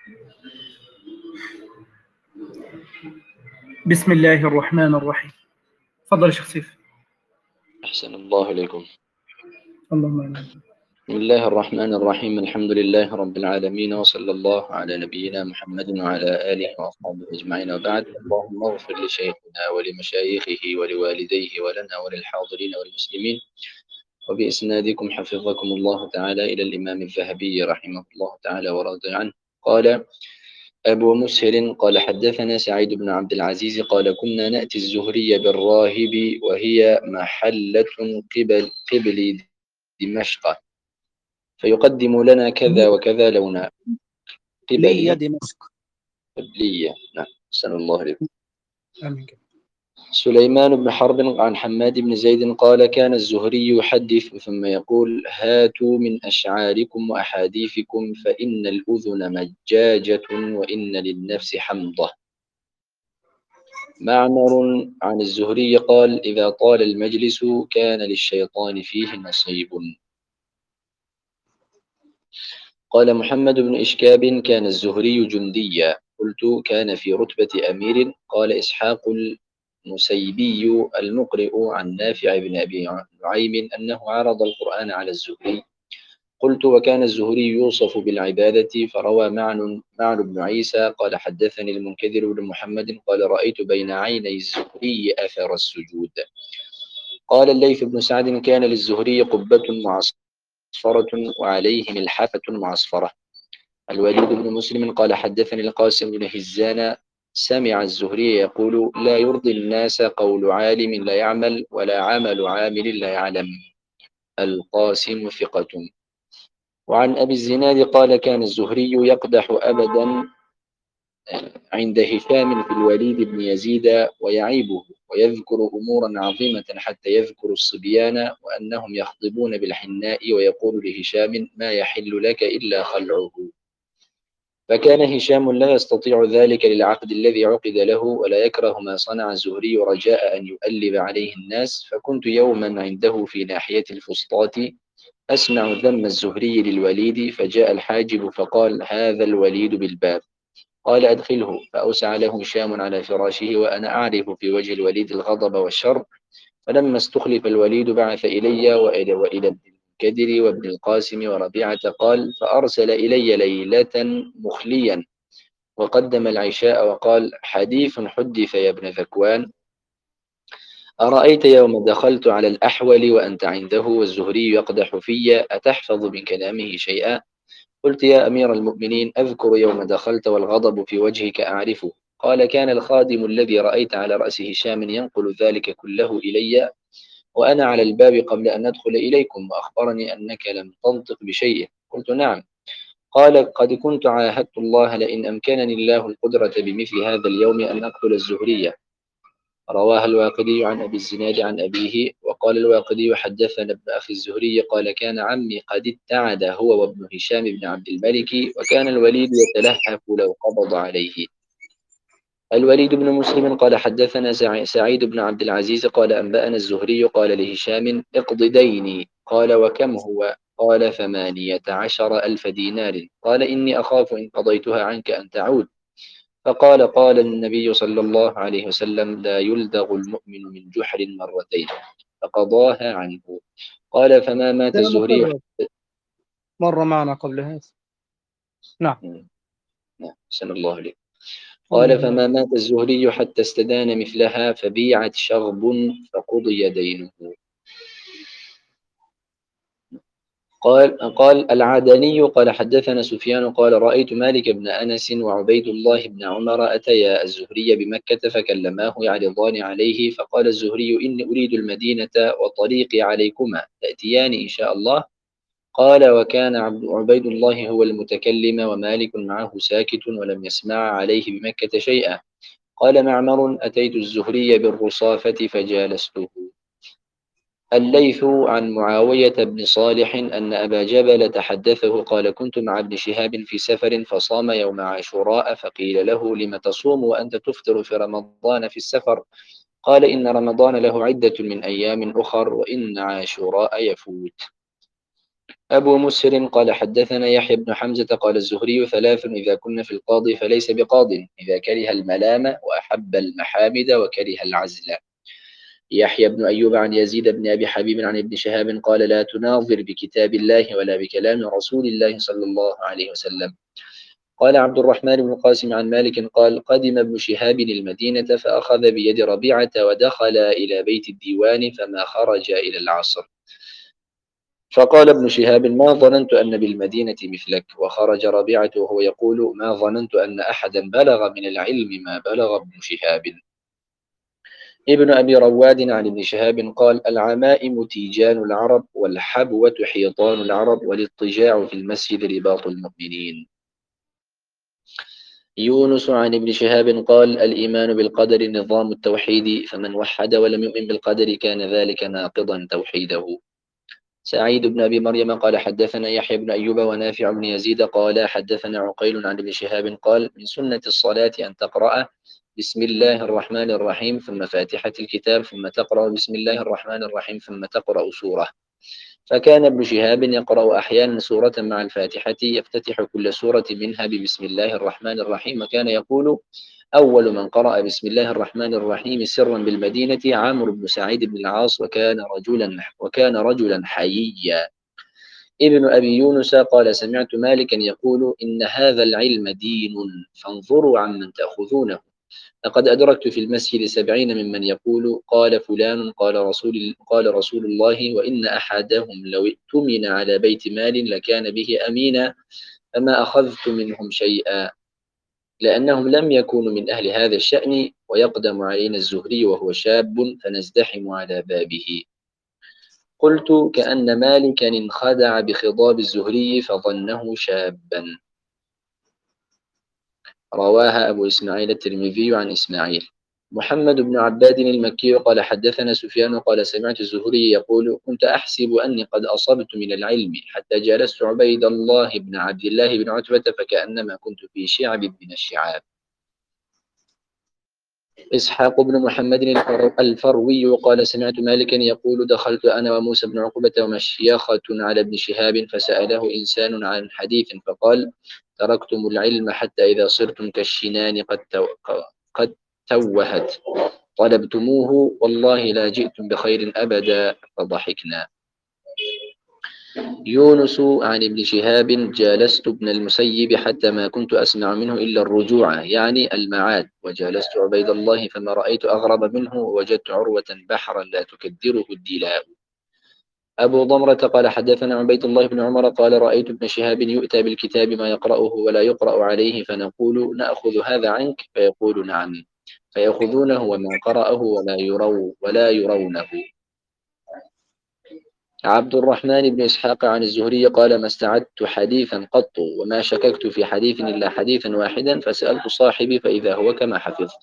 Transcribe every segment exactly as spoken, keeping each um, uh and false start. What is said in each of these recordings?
بسم الله الرحمن الرحيم. تفضل يا شيخ سيف. أحسن الله إليكم. اللهم آمين. بسم الله الرحمن الرحيم. الحمد لله رب العالمين، وصلى الله على نبينا محمد وعلى آله وأصحابه أجمعين، وبعد. اللهم اغفر لشيخنا ولمشايخه ولوالديه ولنا وللحاضرين والمسلمين، وبإسنادكم حفظكم الله تعالى إلى الإمام الذهبي رحمه الله تعالى ورضي عنه. قال أبو مسهر قال حدثنا سعيد بن عبد العزيز قال كنا نأتي الزهري بالراهب وهي محلة قبل قبل دمشق، فيقدم لنا كذا وكذا لونا. لي قبلي دمشق. قبلية. نعم، أحسن الله عليكم. آمين. سليمان بن حرب عن حماد بن زيد قال كان الزهري يحدث ثم يقول هاتوا من أشعاركم وأحاديثكم فإن الأذن مجاجة وإن للنفس حمضة. معمر عن الزهري قال إذا طال المجلس كان للشيطان فيه نصيب. قال محمد بن إشكاب كان الزهري جنديا، قلت كان في رتبة أمير. قال إسحاق المسيبي المقرئ عن نافع بن أبي نعيم أنه عرض القرآن على الزهري. قلت وكان الزهري يوصف بالعبادة. فروى معن معن بن عيسى قال حدثني المنكدر بن محمد قال رأيت بين عيني الزهري أثر السجود. قال الليث بن سعد كان للزهري قبة معصفرة وعليه ملحفة معصفرة. الوليد بن مسلم قال حدثني القاسم بن هزان سمع الزهري يقول لا يرضي الناس قول عالم لا يعمل ولا عمل عامل لا يعلم. القاسم ثقة. وعن أبي الزناد قال كان الزهري يقدح أبدا عند هشام في الوليد بن يزيد ويعيبه ويذكر أمورا عظيمة حتى يذكر الصبيان وأنهم يخضبون بالحناء ويقول لهشام ما يحل لك إلا خلعه. فكان هشام لا يستطيع ذلك للعقد الذي عقد له ولا يكره ما صنع الزهري رجاء أن يؤلب عليه الناس. فكنت يوما عنده في ناحية الفسطاط أسمع ذم الزهري للوليد، فجاء الحاجب فقال هذا الوليد بالباب. قال أدخله، فأوسع له هشام على فراشه وأنا أعرف في وجه الوليد الغضب والشر. فلما استخلف الوليد بعث إلي وإلى, وإلى ابن الكدر وابن القاسم وربيعة قال فأرسل إلي ليلة مخليا وقدم العشاء وقال حديث حدث يا ابن ذكوان أرأيت يوم دخلت على الأحول وأنت عنده والزهري يقدح في أتحفظ من كلامه شيئا؟ قلت يا أمير المؤمنين أذكر يوم دخلت والغضب في وجهك أعرفه. قال كان الخادم الذي رأيت على رأس هشام ينقل ذلك كله إلي وأنا على الباب قبل أن أدخل إليكم وأخبرني أنك لم تنطق بشيء. قلت نعم. قال قد كنت عاهدت الله لئن أمكنني الله القدرة بمثل هذا اليوم أن أقتل الزهرية. رواها الواقدي عن أبي الزناد عن أبيه. وقال الواقدي حدثنا ابن أخي الزهري قال كان عمي قد ابتعد هو وابن هشام بن عبد الملك وكان الوليد يتلهف لو قبض عليه. الوليد بن مسلم قال حدثنا سعيد بن عبد العزيز قال أنبأنا الزهري قال لهشام اقض ديني. قال وكم هو؟ قال ثمانية عشر ألف دينار. قال إني أخاف إن قضيتها عنك أن تعود. فقال قال النبي صلى الله عليه وسلم لا يلدغ المؤمن من جحر مرتين. فقضاها عنه. قال فما مات الزهري. مر معنا قبل هذا. نعم. نعم سن الله عليه. قال فما مات الزهري حتى استدان مثلها فبيعت شغب فقضي دينه. قال قال العدني قال حدثنا سفيان قال رأيت مالك بن أنس وعبيد الله بن عمر أتيا الزهري بمكة فكلماه يعرضان عليه. فقال الزهري إني أريد المدينة وطريقي عليكما تأتيان إن شاء الله. قال وكان عبيد الله هو المتكلم ومالك معه ساكت ولم يسمع عليه بمكة شيئا. قال معمر أتيت الزهري بالرصافة فجالسته. الليث عن معاوية بن صالح أن أبا جبل تحدثه قال كنت مع ابن شهاب في سفر فصام يوم عاشوراء فقيل له لم تصوم وأنت تفطر في رمضان في السفر؟ قال إن رمضان له عدة من أيام أخر وإن عاشوراء يفوت. أبو مسهر قال حدثنا يحيى بن حمزة قال الزهري ثلاث إذا كن في القاضي فليس بقاض: إذا كره الملام وأحب المحامد وكره العزل. يحيى بن أيوب عن يزيد بن أبي حبيب عن ابن شهاب قال لا تناظر بكتاب الله ولا بكلام رسول الله صلى الله عليه وسلم. قال عبد الرحمن بن القاسم عن مالك قال قدم ابن شهاب المدينة فأخذ بيد ربيعة ودخل إلى بيت الديوان فما خرج إلى العصر. فقال ابن شهاب ما ظننت أن بالمدينة مثلك. وخرج ربيعة وهو يقول ما ظننت أن أحدا بلغ من العلم ما بلغ ابن شهاب. ابن أبي رواد عن ابن شهاب قال العمائم تيجان العرب والحبوة حيطان العرب والاضطجاع في المسجد رباط المؤمنين. يونس عن ابن شهاب قال الإيمان بالقدر نظام التوحيد فمن وحد ولم يؤمن بالقدر كان ذلك ناقضا توحيده. سعيد بن أبي مريم قال حدثنا يحيى بن أيوب ونافع بن يزيد قال حدثنا عقيل عن ابن شهاب قال من سنة الصلاة أن تقرأ بسم الله الرحمن الرحيم ثم فاتحة الكتاب ثم تقرأ بسم الله الرحمن الرحيم ثم تقرأ سورة. فكان ابن شهاب يقرأ أحيانا سورة مع الفاتحة يفتتح كل سورة منها ببسم الله الرحمن الرحيم. وكان يقول أول من قرأ بسم الله الرحمن الرحيم سرا بالمدينة عامر بن سعيد بن العاص وكان رجلا وكان رجلا حييا. ابن أبي يونس قال سمعت مالكا يقول إن هذا العلم دين فانظروا عمن تأخذونه. لقد أدركت في المسجد سبعين ممن يقول قال فلان قال رسول, قال رسول الله وإن أحدهم لو ائتمن على بيت مال لكان به أمينا فما أخذت منهم شيئا لأنهم لم يكونوا من أهل هذا الشأن. ويقدم علينا الزهري وهو شاب فنزدحم على بابه. قلت كأن مالكا انخدع بخضاب الزهري فظنه شابا. رواها أبو إسماعيل الترمذي عن إسماعيل. محمد بن عباد المكي قال حدثنا سفيان قال سمعت الزهري يقول كنت أحسب أني قد أصبت من العلم حتى جالست عبيد الله بن عبد الله بن عتبة فكأنما كنت في شعب من الشعاب. إسحاق بن محمد الفروي قال سمعت مالكا يقول دخلت أنا وموسى بن عقبة ومشيخة على ابن شهاب فسأله إنسان عن حديث فقال تركتم العلم حتى إذا صرتم كالشنان قد, تو... قد توهت طلبتموه والله لا جئتم بخير أبدا فضحكنا. يونس عن ابن شهاب جالست ابن المسيب حتى ما كنت أسمع منه إلا الرجوع يعني المعاد وجالست عبيد الله فما رأيت أغرب منه ووجدت عروة بحرا لا تكدره الدلاء. أبو ضمرة قال حدثنا عبيد الله بن عمر قال رأيت ابن شهاب يؤتى بالكتاب ما يقرأه ولا يقرأ عليه فنقول نأخذ هذا عنك فيقول نعم فيأخذونه وما قرأه ولا يرو ولا يرونه. عبد الرحمن بن إسحاق عن الزهري قال ما استعدت حديثا قط وما شككت في حديث إلا حديثا واحدا فسألت صاحبي فإذا هو كما حفظت.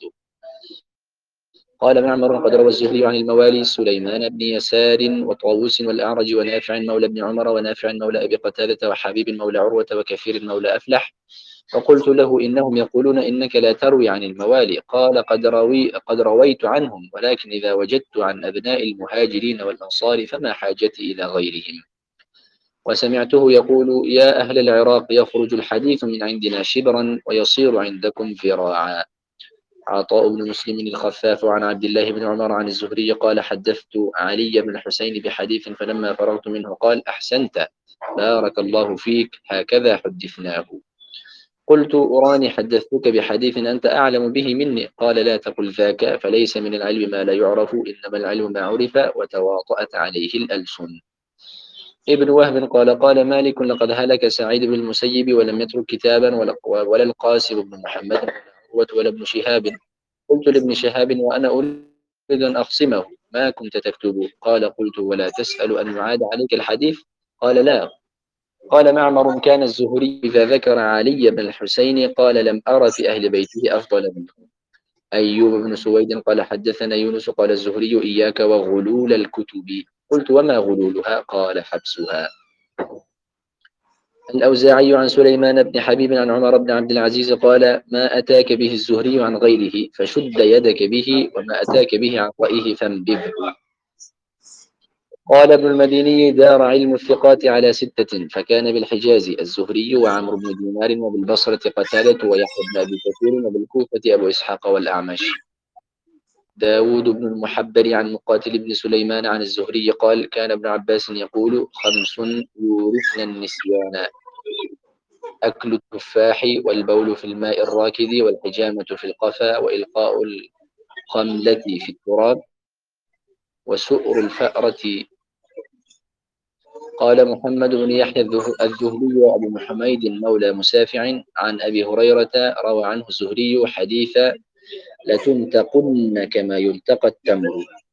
قال معمر قد روى الزهري عن الموالي سليمان بن يسار وطاووس والأعرج ونافع مولى ابن عمر ونافع مولى أبي قتادة وحبيب مولى عروة وكثير مولى أفلح. فقلت له إنهم يقولون إنك لا تروي عن الموالي. قال قد, روي قد رويت عنهم ولكن إذا وجدت عن أبناء المهاجرين والأنصار فما حاجتي إلى غيرهم. وسمعته يقول يا أهل العراق يخرج الحديث من عندنا شبرا ويصير عندكم ذراعا. عطاء بن مسلم الخفاف عن عبد الله بن عمر عن الزهري قال حدثت علي بن الحسين بحديث فلما فرغت منه قال أحسنت بارك الله فيك هكذا حدثناه. قلت أراني حدثتك بحديث أنت أعلم به مني. قال لا تقل ذاك فليس من العلم ما لا يعرف إنما العلم ما عرف وتواطأت عليه الألسن. ابن وهب قال قال مالك لقد هلك سعيد بن المسيب ولم يترك كتابا ولا القاسم بن محمد ولا ابن شهاب. قلت لابن شهاب وأنا أريد أن أقسمه ما كنت تكتب؟ قال قلت ولا تسأل أن يعاد عليك الحديث؟ قال لا. قال معمر كان الزهري إذا ذكر علي بن الحسين قال لم أرى في أهل بيته أفضل منه. أيوب بن سويد قال حدثنا يونس قال الزهري إياك وغلول الكتب. قلت وما غلولها؟ قال حبسها. الأوزاعي عن سليمان بن حبيب عن عمر بن عبد العزيز قال ما أتاك به الزهري عن غيره فشد يدك به وما أتاك به عن رأيه فانبذه. قال ابن المديني دار علم الثقات على ستة، فكان بالحجاز الزهري وعمرو بن دينار، وبالبصرة قتادة ويحيى بن أبي كثير، وبالكوفة أبو إسحاق والأعمش. داود بن المحبر عن مقاتل بن سليمان عن الزهري قال كان ابن عباس يقول خمس يورثن النسيان: أكل التفاح، والبول في الماء الراكد، والحجامة في القفا، وإلقاء الخملة في التراب، وسؤر الفأرة. قال محمد بن يحيى الذهلي وأبو محميد مولى مسافع عن أبي هريرة روى عنه الزهري حديث لتنتقن كما يلتقى التمر،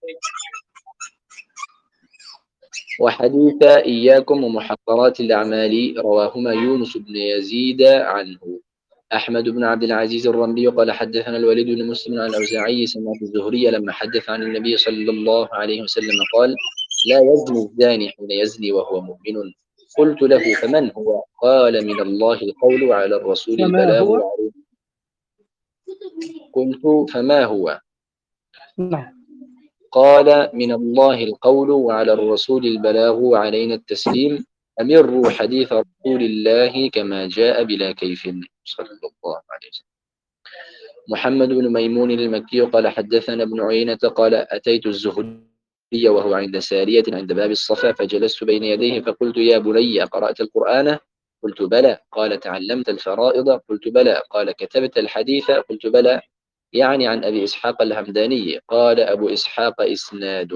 وحديث إياكم ومحقرات الأعمال رواهما يونس بن يزيد عنه. أحمد بن عبد العزيز الرملي قال حدثنا الوليد بن مسلم عن الأوزاعي سمعت الزهري لما حدث عن النبي صلى الله عليه وسلم قال لا يزني الزاني حين يزني وهو مؤمن. قلت له فمن هو؟ قال من الله القول وعلى الرسول فما البلاغ هو؟ وعليه. قلت فما هو؟ نعم. قال من الله القول وعلى الرسول البلاغ وعلينا التسليم، أمروا حديث رسول الله كما جاء بلا كيف صلى الله عليه وسلم. محمد بن ميمون المكي قال حدثنا ابن عيينة قال أتيت الزهري وهو عند سارية عند باب الصفا، فجلست بين يديه فقلت يا بني قرأت القرآن؟ قلت بلى. قال تعلمت الفرائض؟ قلت بلى. قال كتبت الحديث؟ قلت بلى، يعني عن أبي إسحاق الهمداني. قال أبو إسحاق إسناد.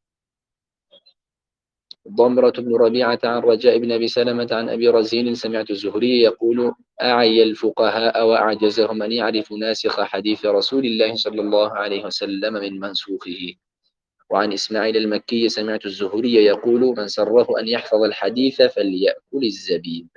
ضمرة بن ربيعة عن رجاء بن أبي سلمة عن أبي رزين سمعت الزهري يقول أعي الفقهاء وأعجزهم أن يعرفوا ناسخ حديث رسول الله صلى الله عليه وسلم من منسوخه. وعن إسماعيل المكي سمعت الزهري يقول من سره أن يحفظ الحديث فليأكل الزبيب.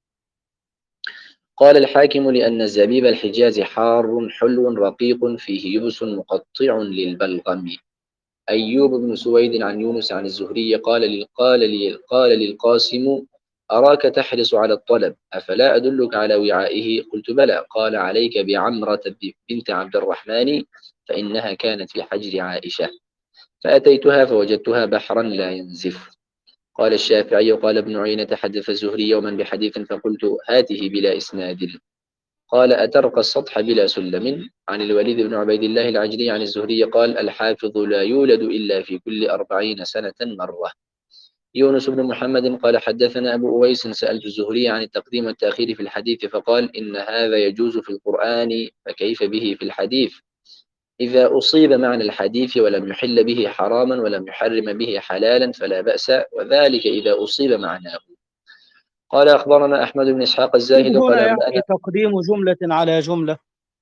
قال الحاكم لأن الزبيب الحجاز حار حلو رقيق فيه يبس مقطع للبلغم. أيوب بن سويد عن يونس عن الزهري قال لي قال لي قال للقاسم أراك تحرص على الطلب، أفلا أدلك على وعائه؟ قلت بلى. قال عليك بعمرة بنت عبد الرحمن فإنها كانت في حجر عائشة، فأتيتها فوجدتها بحرا لا ينزف. قال الشافعي قال ابن عيينة حدث الزهري يوما بحديث فقلت هاته بلا إسناد. قال أترقى السطح بلا سلم. عن الوليد بن عبيد الله العجلي عن الزهري قال الحافظ لا يولد إلا في كل أربعين سنة مرة. يونس بن محمد قال حدثنا أبو أويس سألت الزهري عن التقديم والتأخير في الحديث فقال إن هذا يجوز في القرآن فكيف به في الحديث؟ إذا أصيب معنى الحديث ولم يحل به حراما ولم يحرم به حلالا فلا بأس، وذلك إذا أصيب معناه. قال أخبرنا أحمد بن إسحاق الزاهد قال هنا أنبأنا. يعني تقديم جملة على جملة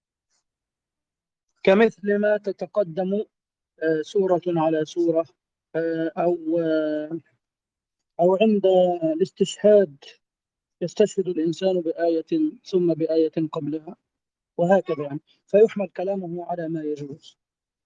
كمثل ما تتقدم آه، سورة على سورة، آه، أو آه، أو عند الاستشهاد يستشهد الإنسان بآية ثم بآية قبلها، وهكذا يعني، فيحمل كلامه على ما يجوز.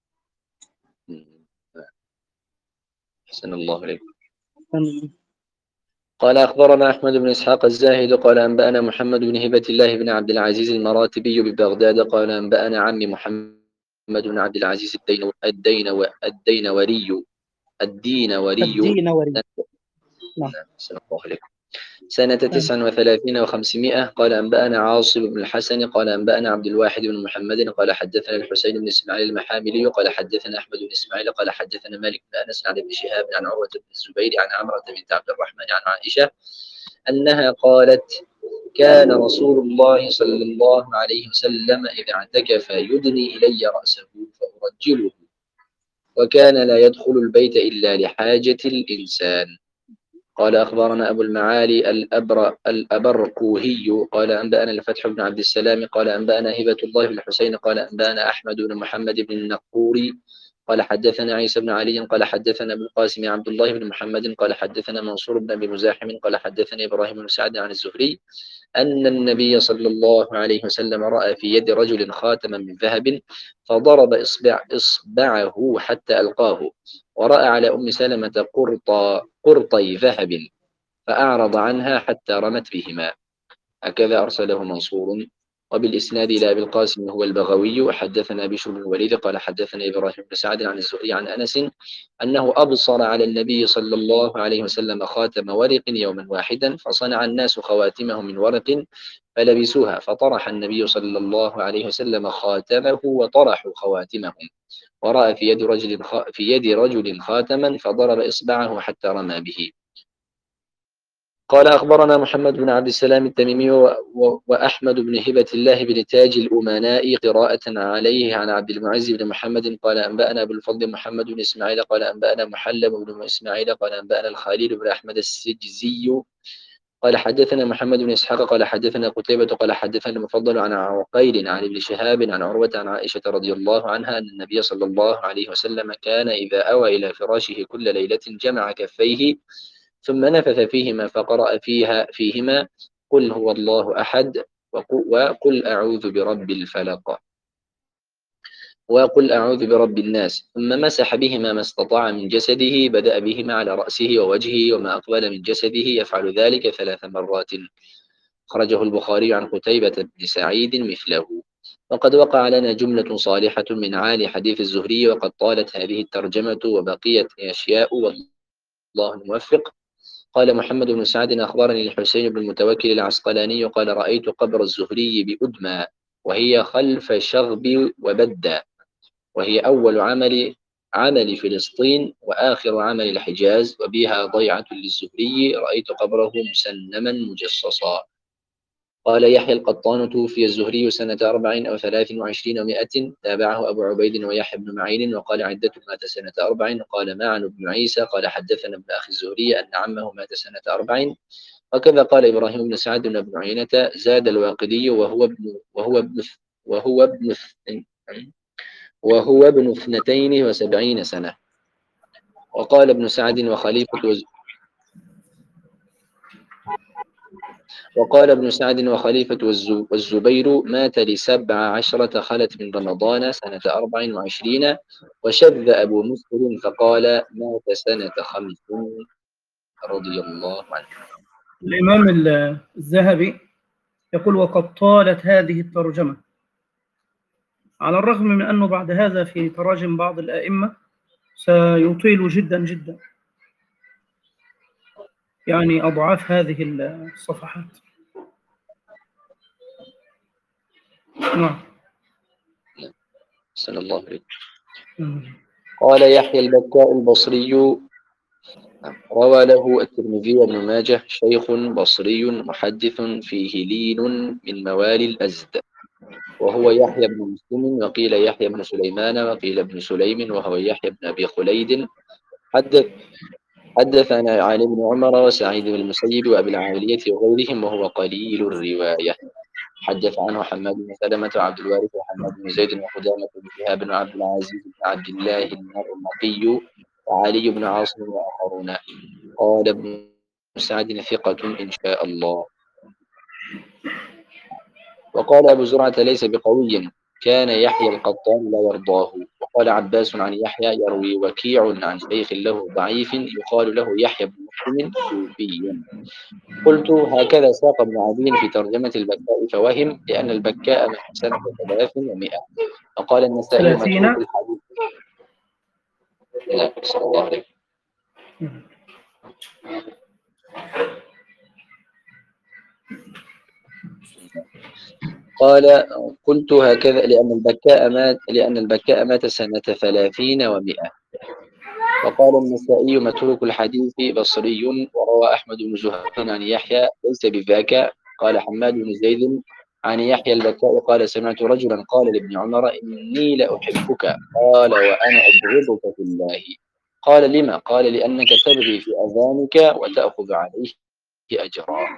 أحسن الله عليكم. أم- قال أخبرنا أحمد بن إسحاق الزاهد قال أنبأنا محمد بن هبة الله بن عبد العزيز المراتبي ببغداد قال أنبأنا عمي محمد بن عبد العزيز الدين الدين الدينوري الدينوري الدينوري. نعم. أحسن الله عليكم. سنة تسع وثلاثين وخمسمائة قال أنبأنا عاصم بن الحسن قال أنبأنا عبد الواحد بن محمد قال حدثنا الحسين بن إسماعيل المحاملي قال حدثنا أحمد بن إسماعيل قال حدثنا مالك بن أنس عن ابن شهاب عن عروة بن الزبير عن عمرة بنت عبد الرحمن عن عائشة أنها قالت كان رسول الله صلى الله عليه وسلم إذا اعتكف يدني إلي رأسه فأرجله، وكان لا يدخل البيت إلا لحاجة الإنسان. قال أخبرنا أبو المعالي الأبر الأبرقوهي قال أنبأنا الفتح بن عبد السلام قال أنبأنا هبة الله بن الحسين قال أنبأنا أحمد بن محمد بن النقوري قال حدثنا عيسى بن علي قال حدثنا أبو القاسم عبد الله بن محمد قال حدثنا منصور بن أبي مزاحم قال حدثني إبراهيم بن سعد عن الزهري أن النبي صلى الله عليه وسلم رأى في يد رجل خاتما من ذهب فضرب إصبع إصبعه حتى ألقاه، ورأى على أم سلمة قرط قرطي ذهب فأعرض عنها حتى رمت بهما. هكذا أرسله منصور وبالإسناد إلى أبي القاسم هو البغوي. وحدثنا بشر بن الوليد قال حدثنا إبراهيم بن سعد عن الزهري عن أنس أنه أبصر على النبي صلى الله عليه وسلم خاتم ورق يوما واحدا، فصنع الناس خواتمهم من ورق فلبسوها، فطرح النبي صلى الله عليه وسلم خاتمه وطرحوا خواتمهم، ورأى في يد رجل في يد رجل خاتما فضرب إصبعه حتى رمى به. قال أخبرنا محمد بن عبد السلام التميمي وأحمد بن هبة الله بن تاج الأمناء قراءة عليه عن عبد المعز بن محمد قال أنبأنا أبو الفضل محمد بن إسماعيل قال أنبأنا محلب بن إسماعيل قال أنبأنا الخليل بن أحمد السجزي قال حدثنا محمد بن إسحاق قال حدثنا قتيبة قال حدثنا المفضل عن عقيل عن ابن شهاب عن عروة عن عائشة رضي الله عنها أن النبي صلى الله عليه وسلم كان إذا أوى إلى فراشه كل ليلة جمع كفيه ثم نفث فيهما فقرأ فيها فيهما قل هو الله أحد وقل أعوذ برب الفلق وقل أعوذ برب الناس، ثم مسح بهما ما استطاع من جسده، بدأ بهما على رأسه ووجهه وما أقبل من جسده، يفعل ذلك ثلاث مرات. خرجه البخاري عن قتيبة بن سعيد مثله. وقد وقع لنا جملة صالحة من عالي حديث الزهري، وقد طالت هذه الترجمة وبقيت أشياء والله الموفق. قال محمد بن سعد أخبرني الحسين بن المتوكل العسقلاني قال رأيت قبر الزهري بأدمى وهي خلف شغب وبدة، وهي أول عمل عمل فلسطين وآخر عمل الحجاز، وبها ضيعة للزهري رأيت قبره مسنما مجصصا. قال يحيى القطان توفي الزهري سنة أربع أو ثلاث وعشرين ومائة، تابعه أبو عبيد ويحيى بن معين وقال عدة مات سنة أربع. قال معن بن عيسى قال حدثنا ابن أخي الزهري أن عمه مات سنة أربع. وكذا قال إبراهيم بن سعد بن ابن عيينة زاد الواقدي وهو ابن وهو ابن وهو ابن وهو ابن اثنتين وسبعين سنة. وقال ابن سعد وخليفة وز... وقال ابن سعد وخليفة والزبير مات لسبع عشرة خلت من رمضان سنة أربع وعشرين. وشذ أبو مسلم فقال مات سنة خمس رضي الله عنه. الإمام الذهبي يقول وقد طالت هذه الترجمة، على الرغم من أنه بعد هذا في تراجم بعض الأئمة سيطيل جدا جدا، يعني أضعاف هذه الصفحات. نعم. صلى الله عليه وسلم. قال يحيى البكاء البصري روى له الترمذي وابن ماجه شيخ بصري محدث فيه لين من موالي الأزد، وهو يحيى بن مسلم، وقيل يحيى بن سليمان، وقيل ابن سليم، وهو يحيى بن أبي خليد. حدث حدثنا علي بن عمر وسعيد بن المسيب وأبي العالية وغيرهم، وهو قليل الرواية. حدث عنه حماد بن سلمة وعبد الوارث وحماد بن زيد وقدامة بن شهاب بن عبد العزيز بن عبد الله المرمقي وعلي بن عاصم وآخرون. قال ابن سعد ثقة إن شاء الله. وقال أبو زرعة ليس بقوي، كان يحيى القطان لا يرضاه. وقال عباس عن يحيى يروي وكيع عن شيخ له ضعيف يقال له يحيى بن مسلم كوفي. قلت هكذا ساق ابن عدي في ترجمة البكاء فوهم، لأن البكاء من سنة ثلاث ومائة. وقال النسائي متروك الحديث. لا صلى الله عليه. قال قلت هكذا لأن البكاء مات لأن البكاء مات سنة ثلاثين ومائة. وقال النسائي متروك الحديث بصري. وروى أحمد بن زهير عن يحيى ليس بذاك. قال حماد بن زيد عن يحيى البكاء قال سمعت رجلا قال لابن عمر إني لأحبك، قال وأنا أبغضك في الله. قال لما؟ قال لأنك تبغي في أذانك وتأخذ عليه أجرا.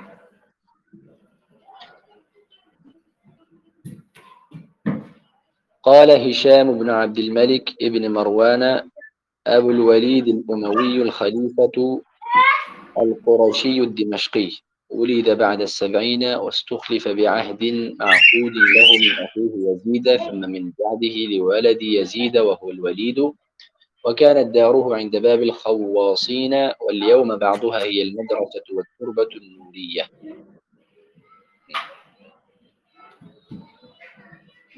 قال هشام بن عبد الملك ابن مروان أبو الوليد الأموي الخليفة القرشي الدمشقي، ولد بعد السبعين واستخلف بعهد معقود له من أخيه يزيد، ثم من بعده لولد يزيد وهو الوليد، وكانت داره عند باب الخواصين، واليوم بعضها هي المدرسة والتربة النورية.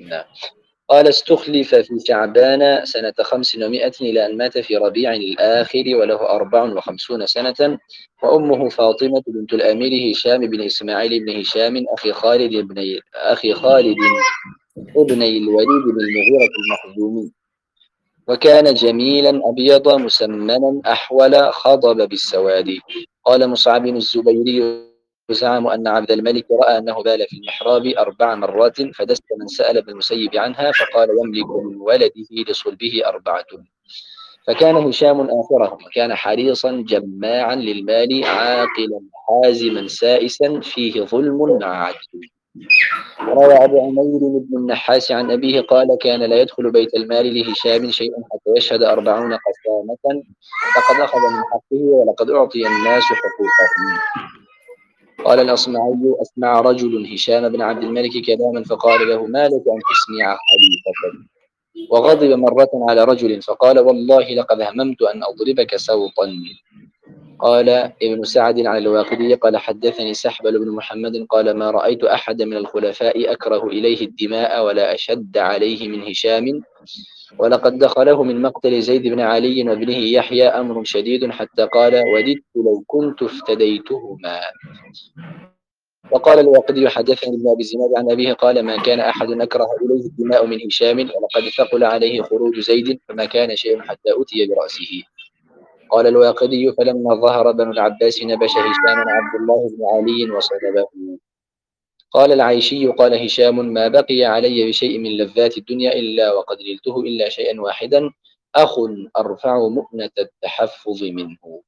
نعم. قال استخلف في شعبان سنة خمس ومائة إلى أن مات في ربيع الآخر وله أربع وخمسون سنة، وأمه فاطمة بنت الأمير هشام بن إسماعيل بن هشام أخي خالد بن أخي خالد ابن الوليد بن المغيرة المخزومي، وكان جميلا أبيض مسمنا أحول خضب بالسواد. قال مصعب بن الزبيري زعم أن عبد الملك رأى أنه بال في المحراب أربع مرات، فدست من سأل ابن المسيب عنها فقال يملك من ولده لصلبه أربعة. فكان هشام آخرهم، وكان حريصا جماعا للمال عاقلا حازما سائسا فيه ظلم مع عدل. روى أبو عمير بن النحاس عن أبيه قال كان لا يدخل بيت المال لهشام شيء حتى يشهد أربعون قسامة، لقد أخذ من حقه ولقد أعطي الناس حقوقهم. قال الأصمعي أسمع رجل هشام بن عبد الملك كلاما فقال له ما لك أن تسمع خليفتك؟ وغضب مرة على رجل فقال والله لقد هممت أن أضربك سوطا. قال ابن سعد عن الواقدي قال حدثني سحبل بن محمد قال ما رأيت أحد من الخلفاء أكره إليه الدماء ولا أشد عليه من هشام، ولقد دخله من مقتل زيد بن علي وابنه يحيى أمر شديد حتى قال وددت لو كنت افتديتهما. وقال الواقدي حدثني ابن أبي الزناد عن أبيه قال ما كان أحد أكره إليه الدماء من هشام، ولقد ثقل عليه خروج زيد فما كان شيء حتى أتي برأسه. قال الواقدي فلما ظهر بنو العباس نبش هشام عبد الله بن علي وصلبه. قال العيشي قال هشام ما بقي علي بشيء من لذات الدنيا إلا وقد نلته إلا شيئا واحدا أخ أرفع مؤنة التحفظ منه.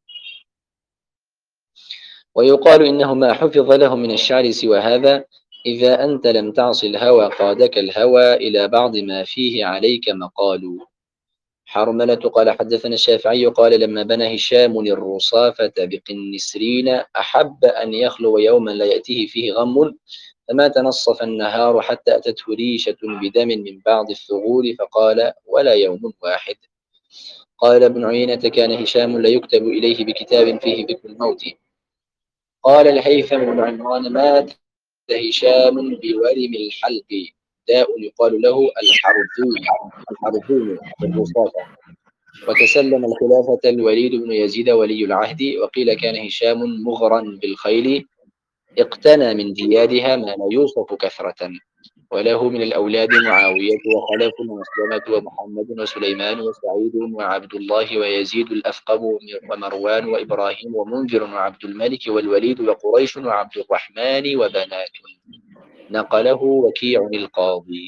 ويقال إنه ما حفظ له من الشعر سوى هذا إذا أنت لم تعص الهوى قادك الهوى إلى بعض ما فيه عليك مقال. حرملة قال حدثنا الشافعي قال لما بنى هشام الرصافة بقنسرين أحب أن يخلو يوما لا يأتيه فيه غم، فما تنصف النهار حتى أتته ريشة بدم من بعض الثغور فقال ولا يوم واحد. قال ابن عيينة كان هشام لا يكتب إليه بكتاب فيه ذكر الموت. قال الهيثم بن عمران مات هشام بورم الحلق داء يقال له الحرثوم الحرثوم بالرصافة، وتسلم الخلافة الوليد بن يزيد ولي العهد. وقيل كان هشام مغرا بالخيل اقتنى من جيادها ما لا يوصف كثرة، وله من الأولاد معاوية وخلف ومسلمة ومحمد وسليمان وسعيد وعبد الله ويزيد الأثقب ومروان وإبراهيم ومنذر وعبد الملك والوليد وقريش وعبد الرحمن وبنات. نقله وكيع القاضي.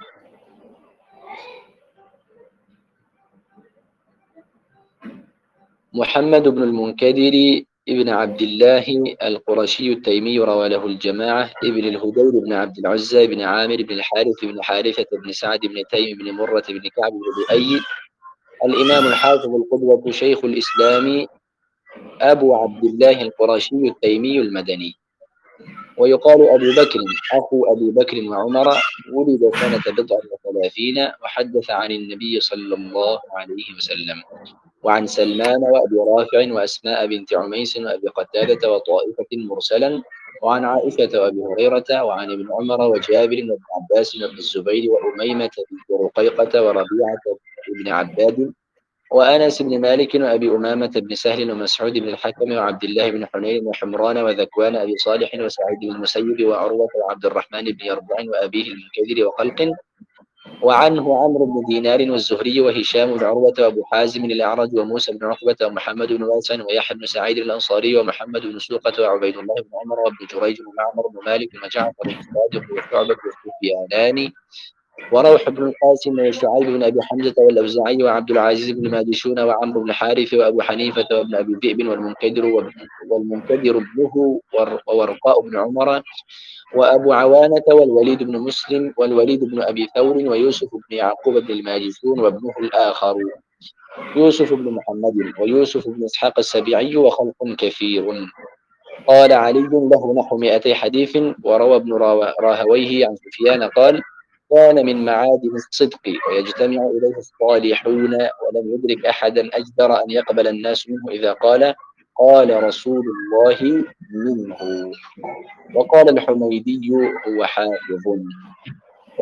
محمد بن المنكدر ابن عبد الله القرشي التيمي روى له الجماعة ابن الهدير بن عبد العزى بن عامر بن الحارث بن حارثة بن سعد بن تيم بن مرة بن كعب بن لؤي الإمام الحافظ القدوة شيخ الإسلام أبو عبد الله القرشي التيمي المدني. ويقال أبو بكر أخو أبي بكر وعمر، ولد سنة بضع وثلاثين، وحدث عن النبي صلى الله عليه وسلم وعن سلمان وأبي رافع وأسماء بنت عميس وأبي قتادة وطائفة مرسلا، وعن عائشة وأبي هريرة وعن ابن عمر وجابر وابن عباس وابن الزبير وأميمة بنت رقيقة وربيعة بن عباد وأنس بن مالك وأبي أمامة بن سهل ومسعود بن الحكم وعبد الله بن حنين وحمران وذكوان أبي صالح وسعيد بن المسيب وعروة وعبد الرحمن بن يربوع وأبيه المنكدر وخلق. وعنه عمرو بن دينار والزهري وهشام بن عروة وأبو حازم الأعرج وموسى بن عقبة ومحمد بن واسع ويحيى بن سعيد الأنصاري ومحمد بن سوقة وعبيد الله بن عمر وابن جريج ومعمر بن مالك وجعفر بن الصادق وشعبة وسفيانان وروح بن القاسم وشعيب بن أبي حمزة والأوزاعي وعبد العزيز بن ماجشون وعمرو بن حارث وأبو حنيفة وابن أبي ذئب والمنكدر والمنكدر ابنه وورقاء بن عمر وأبو عوانة والوليد بن مسلم والوليد بن أبي ثور ويوسف بن يعقوب بن الماجشون وابنه الآخر يوسف بن محمد ويوسف بن إسحاق السبيعي وخلق كثير. قال علي له نحو مئتي حديث. وروى ابن راهويه عن سفيان قال كان من معادن الصدق ويجتمع إليه الصالحون ولم يدرك أحدا أجدر أن يقبل الناس منه إذا قال قال رسول الله منه. وقال الحميدي هو حافظ.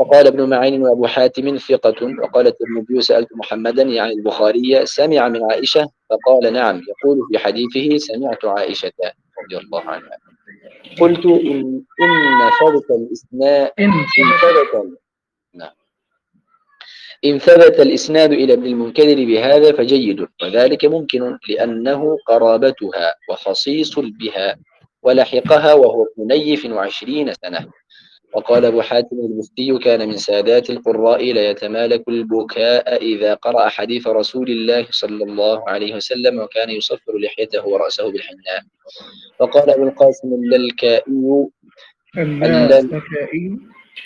وقال ابن معين وأبو حاتم ثقة. وقال الترمذي سألت محمدا يعني البخاري سمع من عائشة فقال نعم، يقول في حديثه سمعت عائشة رضي الله عنها. قلت إن إن ثبت الإسناد إن إن ثبت نعم إن ثبت الإسناد إلى ابن المنكدر بهذا فجيد، وذلك ممكن لأنه قرابتها وخصيص بها، ولحقها وهو ابن نيف وعشرين سنة. وقال أبو حاتم البستي كان من سادات القراء لا يتمالك البكاء إذا قرأ حديث رسول الله صلى الله عليه وسلم، وكان يصفر لحيته ورأسه بالحناء. وقال أبو القاسم اللالكائي اللالكائي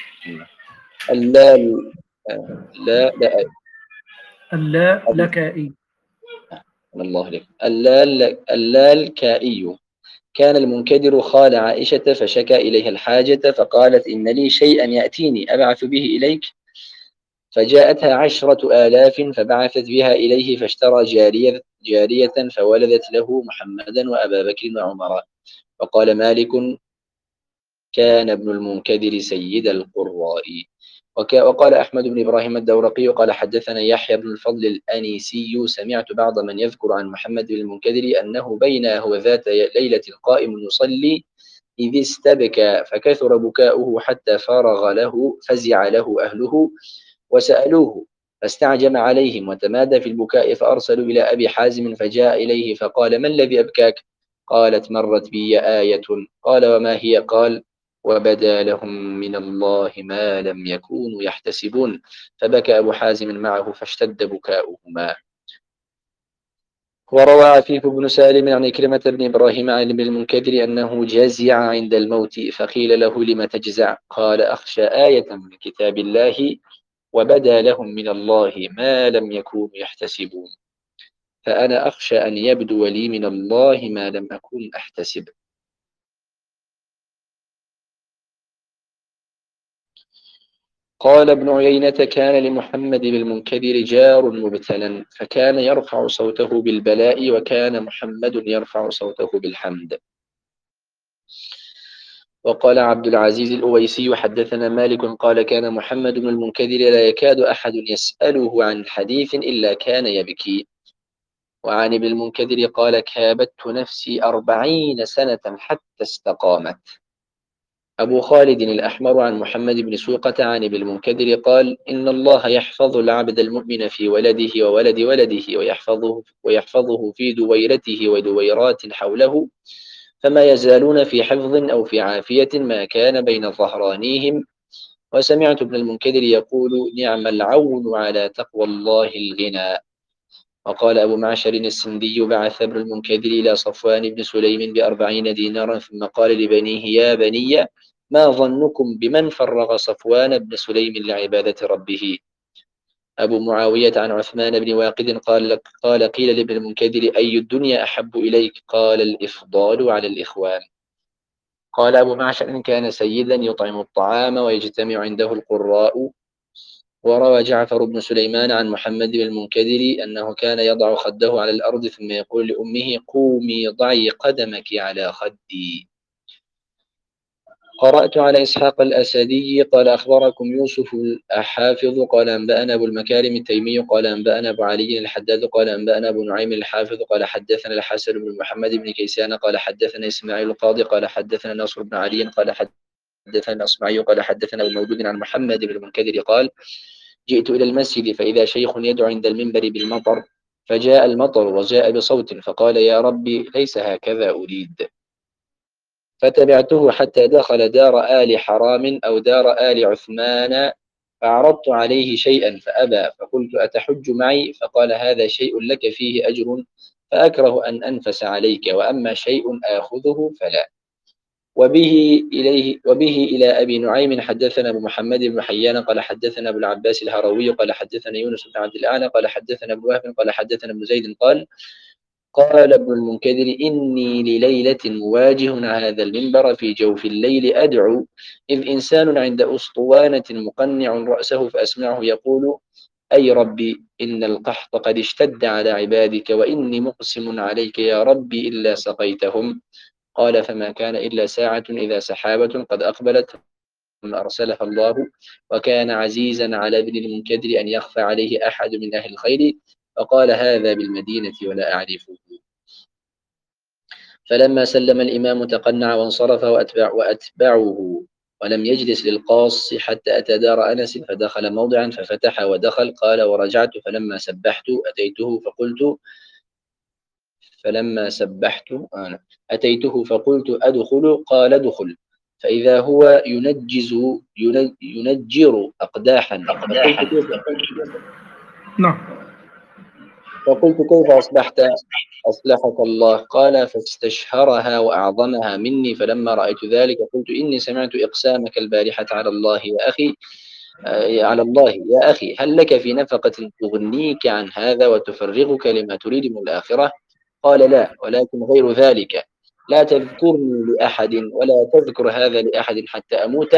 اللال لا لا اللالكائي الله لك اللال اللالكائي كان المنكدر خال عائشة فشكى إليها الحاجة فقالت إن لي شيئا يأتيني أبعث به إليك، فجاءتها عشرة آلاف فبعثت بها إليه فاشترى جارية, جارية فولدت له محمدا وأبا بكر وعمر. وقال مالك كان ابن المنكدر سيد القراء. وقال أحمد بن إبراهيم الدورقي قال حدثنا يحيى بن الفضل الأنيسي سمعت بعض من يذكر عن محمد بن المنكدر أنه بين هو ذات ليلة قائم يصلي إذ استبكى فكثر بكاؤه حتى فرغ له فزع له أهله وسألوه فاستعجم عليهم وتمادى في البكاء، فأرسلوا إلى أبي حازم فجاء إليه فقال ما الذي أبكاك؟ قالت مرت بي آية. قال وما هي؟ قال وبدا لهم من الله ما لم يكونوا يحتسبون، فبكى أبو حازم معه فاشتد بكاؤهما. وروى عفيف بن سالم عن كلمة بن إبراهيم عن ابن المنكدر أنه جزع عند الموت فقيل له لم تجزع؟ قال أخشى آية من كتاب الله وبدا لهم من الله ما لم يكونوا يحتسبون، فأنا أخشى أن يبدو لي من الله ما لم أكن أحتسب. قال ابن عيينة كان لمحمد بن المنكدر جار مبتلا فكان يرفع صوته بالبلاء وكان محمد يرفع صوته بالحمد. وقال عبد العزيز الأويسي حدثنا مالك قال كان محمد بن المنكدر لا يكاد أحد يسأله عن حديث إلا كان يبكي. وعن ابن المنكدر قال كابدت نفسي أربعين سنة حتى استقامت. أبو خالد الأحمر عن محمد بن سوقة عن ابن المنكدر قال إن الله يحفظ العبد المؤمن في ولده وولد ولده ويحفظه, ويحفظه في دويرته ودويرات حوله، فما يزالون في حفظ أو في عافية ما كان بين ظهرانيهم. وسمعت ابن المنكدر يقول نعم العون على تقوى الله الغنى. وقال أبو معشر السندي بعث ابن المنكدر إلى صفوان بن سليم بأربعين دينارا ثم قال لبنيه يا بني ما ظنكم بمن فرغ صفوان بن سليم لعبادة ربه؟ أبو معاوية عن عثمان بن واقد قال, قال قيل لابن المنكدر أي الدنيا أحب إليك؟ قال الإفضال على الإخوان. قال أبو معشر كان سيدا يطعم الطعام ويجتمع عنده القراء. وروى جعفر بن سليمان عن محمد بن المنكدر أنه كان يضع خده على الأرض ثم يقول لأمه قومي ضعي قدمك على خدي. قرأت على إسحاق الأسدي قال أخبركم يوسف الحافظ قال أنبأنا أبو المكارم التيمي قال أنبأنا أبو علي الحداد قال أنبأنا أبو نعيم الحافظ قال حدثنا الحسن بن محمد بن كيسان قال حدثنا إسماعيل القاضي قال حدثنا ناصر بن علي قال حدثنا الأصمعي قال حدثنا أبو مولود عن محمد بن المنكدر قال جئت إلى المسجد فإذا شيخ يدعو عند المنبر بالمطر، فجاء المطر وجاء بصوت فقال يا ربي ليس هكذا أريد، فتبعته حتى دخل دار آل حرام أو دار آل عثمان فعرضت عليه شيئا فأبى، فقلت أتحج معي؟ فقال هذا شيء لك فيه أجر فأكره أن أنفس عليك، وأما شيء آخذه فلا. وبه إليه وبه إلى أبي نعيم حدثنا أبو محمد بن حيان قال حدثنا أبو العباس الهروي قال حدثنا يونس بن عبد الأعلى قال حدثنا ابن وهب قال حدثنا ابن زيد قال قال ابن المنكدر إني لليلة مواجه هذا المنبر في جوف الليل أدعو إذ إنسان عند أسطوانة مقنع رأسه فأسمعه يقول أي ربي إن القحط قد اشتد على عبادك وإني مقسم عليك يا ربي إلا سقيتهم. قال فما كان إلا ساعة إذا سحابة قد أقبلت أرسلها الله، وكان عزيزا على ابن المنكدر أن يخفى عليه أحد من أهل الخير، فقال هذا بالمدينة ولا أعرفه. فلما سلم الإمام تقنع وانصرف وأتبع وأتبعه، ولم يجلس للقاص حتى أتى دار أنس فدخل موضعا ففتح ودخل. قال ورجعت فلما سبحت أتيته فقلت فلما سبحت أنا أتيته فقلت أدخل. قال ادخل، فإذا هو ينجز ينجر أقداحا. فقلت كيف نعم. فقلت كيف أصبحت؟ أصلحك الله. قال فاستشهرها وأعظمها مني. فلما رأيت ذلك قلت إني سمعت إقسامك البارحة على الله يا أخي آه، على الله يا أخي، هل لك في نفقة تغنيك عن هذا وتفرغك لما تريد من الآخرة؟ قال لا، ولكن غير ذلك، لا تذكرني لأحد ولا تذكر هذا لأحد حتى أموت.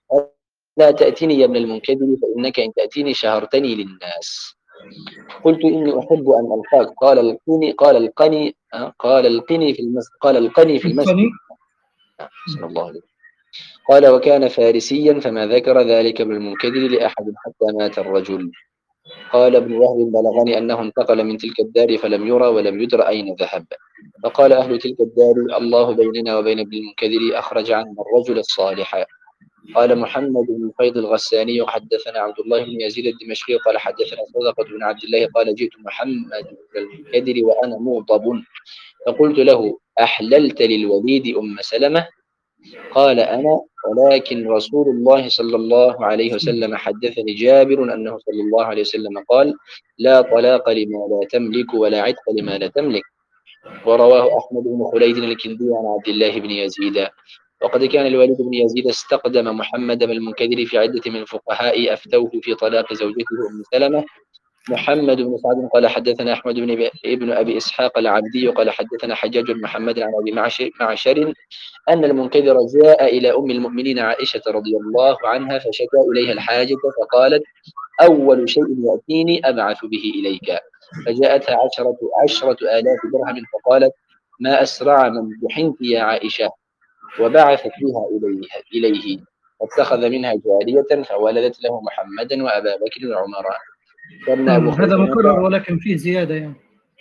لا تأتيني يا ابن المنكدر، فإنك إن تأتيني شهرتني للناس. قلت إني أحب أن ألقاك. قال القني قال القني آه، قال القني في المسجد قال القني في القني. المسجد آه، صلى الله عليه وسلم. قال وكان فارسيا، فما ذكر ذلك ابن المنكدر لأحد حتى مات الرجل. قال ابن وهب بلغني أنه انتقل من تلك الدار فلم يرى ولم يدر أين ذهب. فقال أهل تلك الدار الله بيننا وبين ابن المنكدر أخرج عنا الرجل الصالح. قال محمد بن الفيض الغساني حدثنا عبد الله بن يزيد الدمشقي قال حدثنا صدقة بن عبد الله قال جئت محمد بن المنكدر وأنا مغضب، فقلت له أحللت للوليد أم سلمة؟ قال أنا، ولكن رسول الله صلى الله عليه وسلم حدثني جابر أنه صلى الله عليه وسلم قال لا طلاق لما لا تملك ولا عتق لما لا تملك. ورواه أحمد بن خليد الكندي عن عبد الله بن يزيد. وقد كان الوليد بن يزيد استقدم محمد بن المنكدر في عدة من الفقهاء أفتوه في طلاق زوجته أم سلمة. محمد بن سعد قال حدثنا أحمد بن ابن أبي إسحاق العبدي قال حدثنا حجاج بن محمد عن أبي معشر, معشر أن المنكدر جاء إلى أم المؤمنين عائشة رضي الله عنها فشكى إليها الحاجة، فقالت أول شيء يأتيني أبعث به إليك. فجاءتها عشرة, عشرة آلاف درهم فقالت ما أسرع من دحنت يا عائشة، وبعثت بها إليه, إليه فاتخذ منها جارية فولدت له محمدا وأبا بكر وعمر. كان أبو نعم. هذا خيثمة مكرر ولكن فيه زيادة يعني.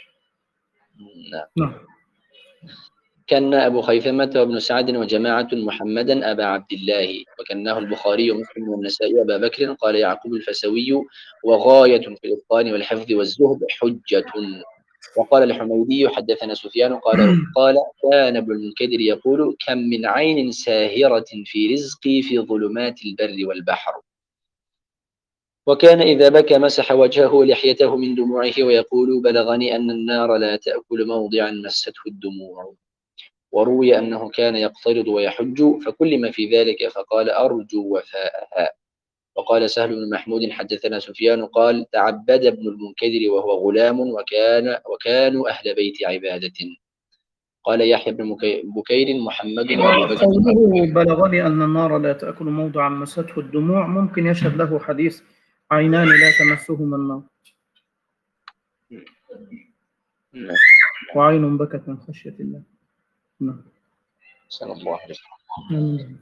نعم. نعم. كان أبو خيثمة وابن سعد وجماعة محمدا أبا عبد الله، وكناه البخاري ومسلم والنسائي أبا بكر. قال يعقوب الفسوي وغاية في الإتقان والحفظ والزهد حجة. وقال الحميدي حدثنا سفيان قال قال كان ابن المنكدر يقول كم من عين ساهرة في رزقي في ظلمات البر والبحر. وكان إذا بكى مسح وجهه ولحيته من دموعه ويقول بلغني أن النار لا تأكل موضعا مسته الدموع. وروي أنه كان يقترض ويحج فكلم في ذلك فقال أرجو وفاءها. وقال سهل بن محمود حدثنا سفيان قال تعبد ابن المنكدر وهو غلام وكان وكانوا أهل بيت عبادة. قال يحيى بن بكير محمد وأبو بكر. قوله بلغني أن النار لا تأكل موضعا مسته الدموع ممكن يشهد له حديث عينان لا تمسهما النار وعين بكت من خشية الله. نعم. صلى الله عليه وسلم.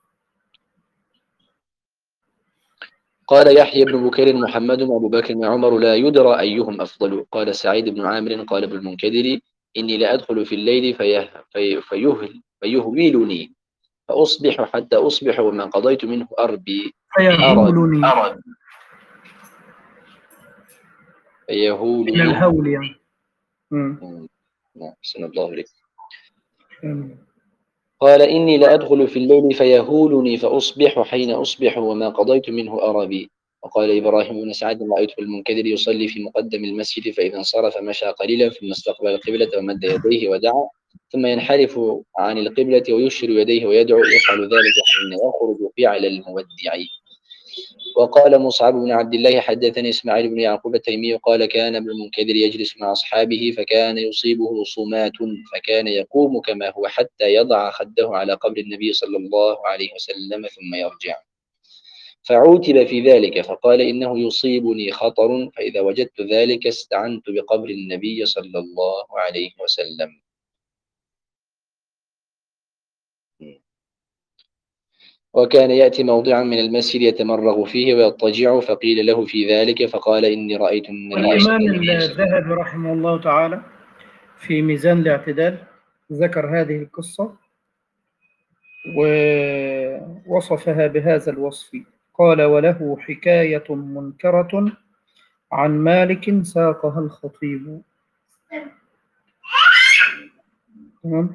قال يحيى بن بكير محمد وأبو بكر وعمر لا يدرى أيهم أفضل. قال سعيد بن عامر قال ابن المنكدر إني لأدخل في الليل فيه في فيهل فيهويلني فأصبح حتى أصبح وما قضيت منه أربي فيهولني أرد فيهولني من الهول يعني. نعم سن الله عليك. قال إني لأدخل في الليل فيهولني فأصبح حين أصبح وما قضيت منه أربي. وقال إبراهيم بن سعد رأيت المنكدر يصلي في مقدم المسجد فإذا انصرف مشى قليلا ثم استقبل القبلة ومد يديه ودعا ثم ينحرف عن القبلة ويشر يديه ويدعو يفعل ذلك حين يخرج فعل المودع. وقال مصعب بن عبد الله حدثني إسماعيل بن يعقوب التيمي قال كان ابن المنكدر يجلس مع أصحابه فكان يصيبه صمات فكان يقوم كما هو حتى يضع خده على قبر النبي صلى الله عليه وسلم ثم يرجع. فعوتب في ذلك فقال إنه يصيبني خطر فإذا وجدت ذلك استعنت بقبر النبي صلى الله عليه وسلم. وكان يأتي موضعا من المسجد يتمرغ فيه ويضطجع، فقيل له في ذلك فقال إني رأيت النبي صلى والإمام الله عليه وسلم. الذهبي رحمه الله تعالى في ميزان الاعتدال ذكر هذه القصة ووصفها بهذا الوصف. قال: وله حكاية منكرة عن مالك ساقها الخطيب. تمام.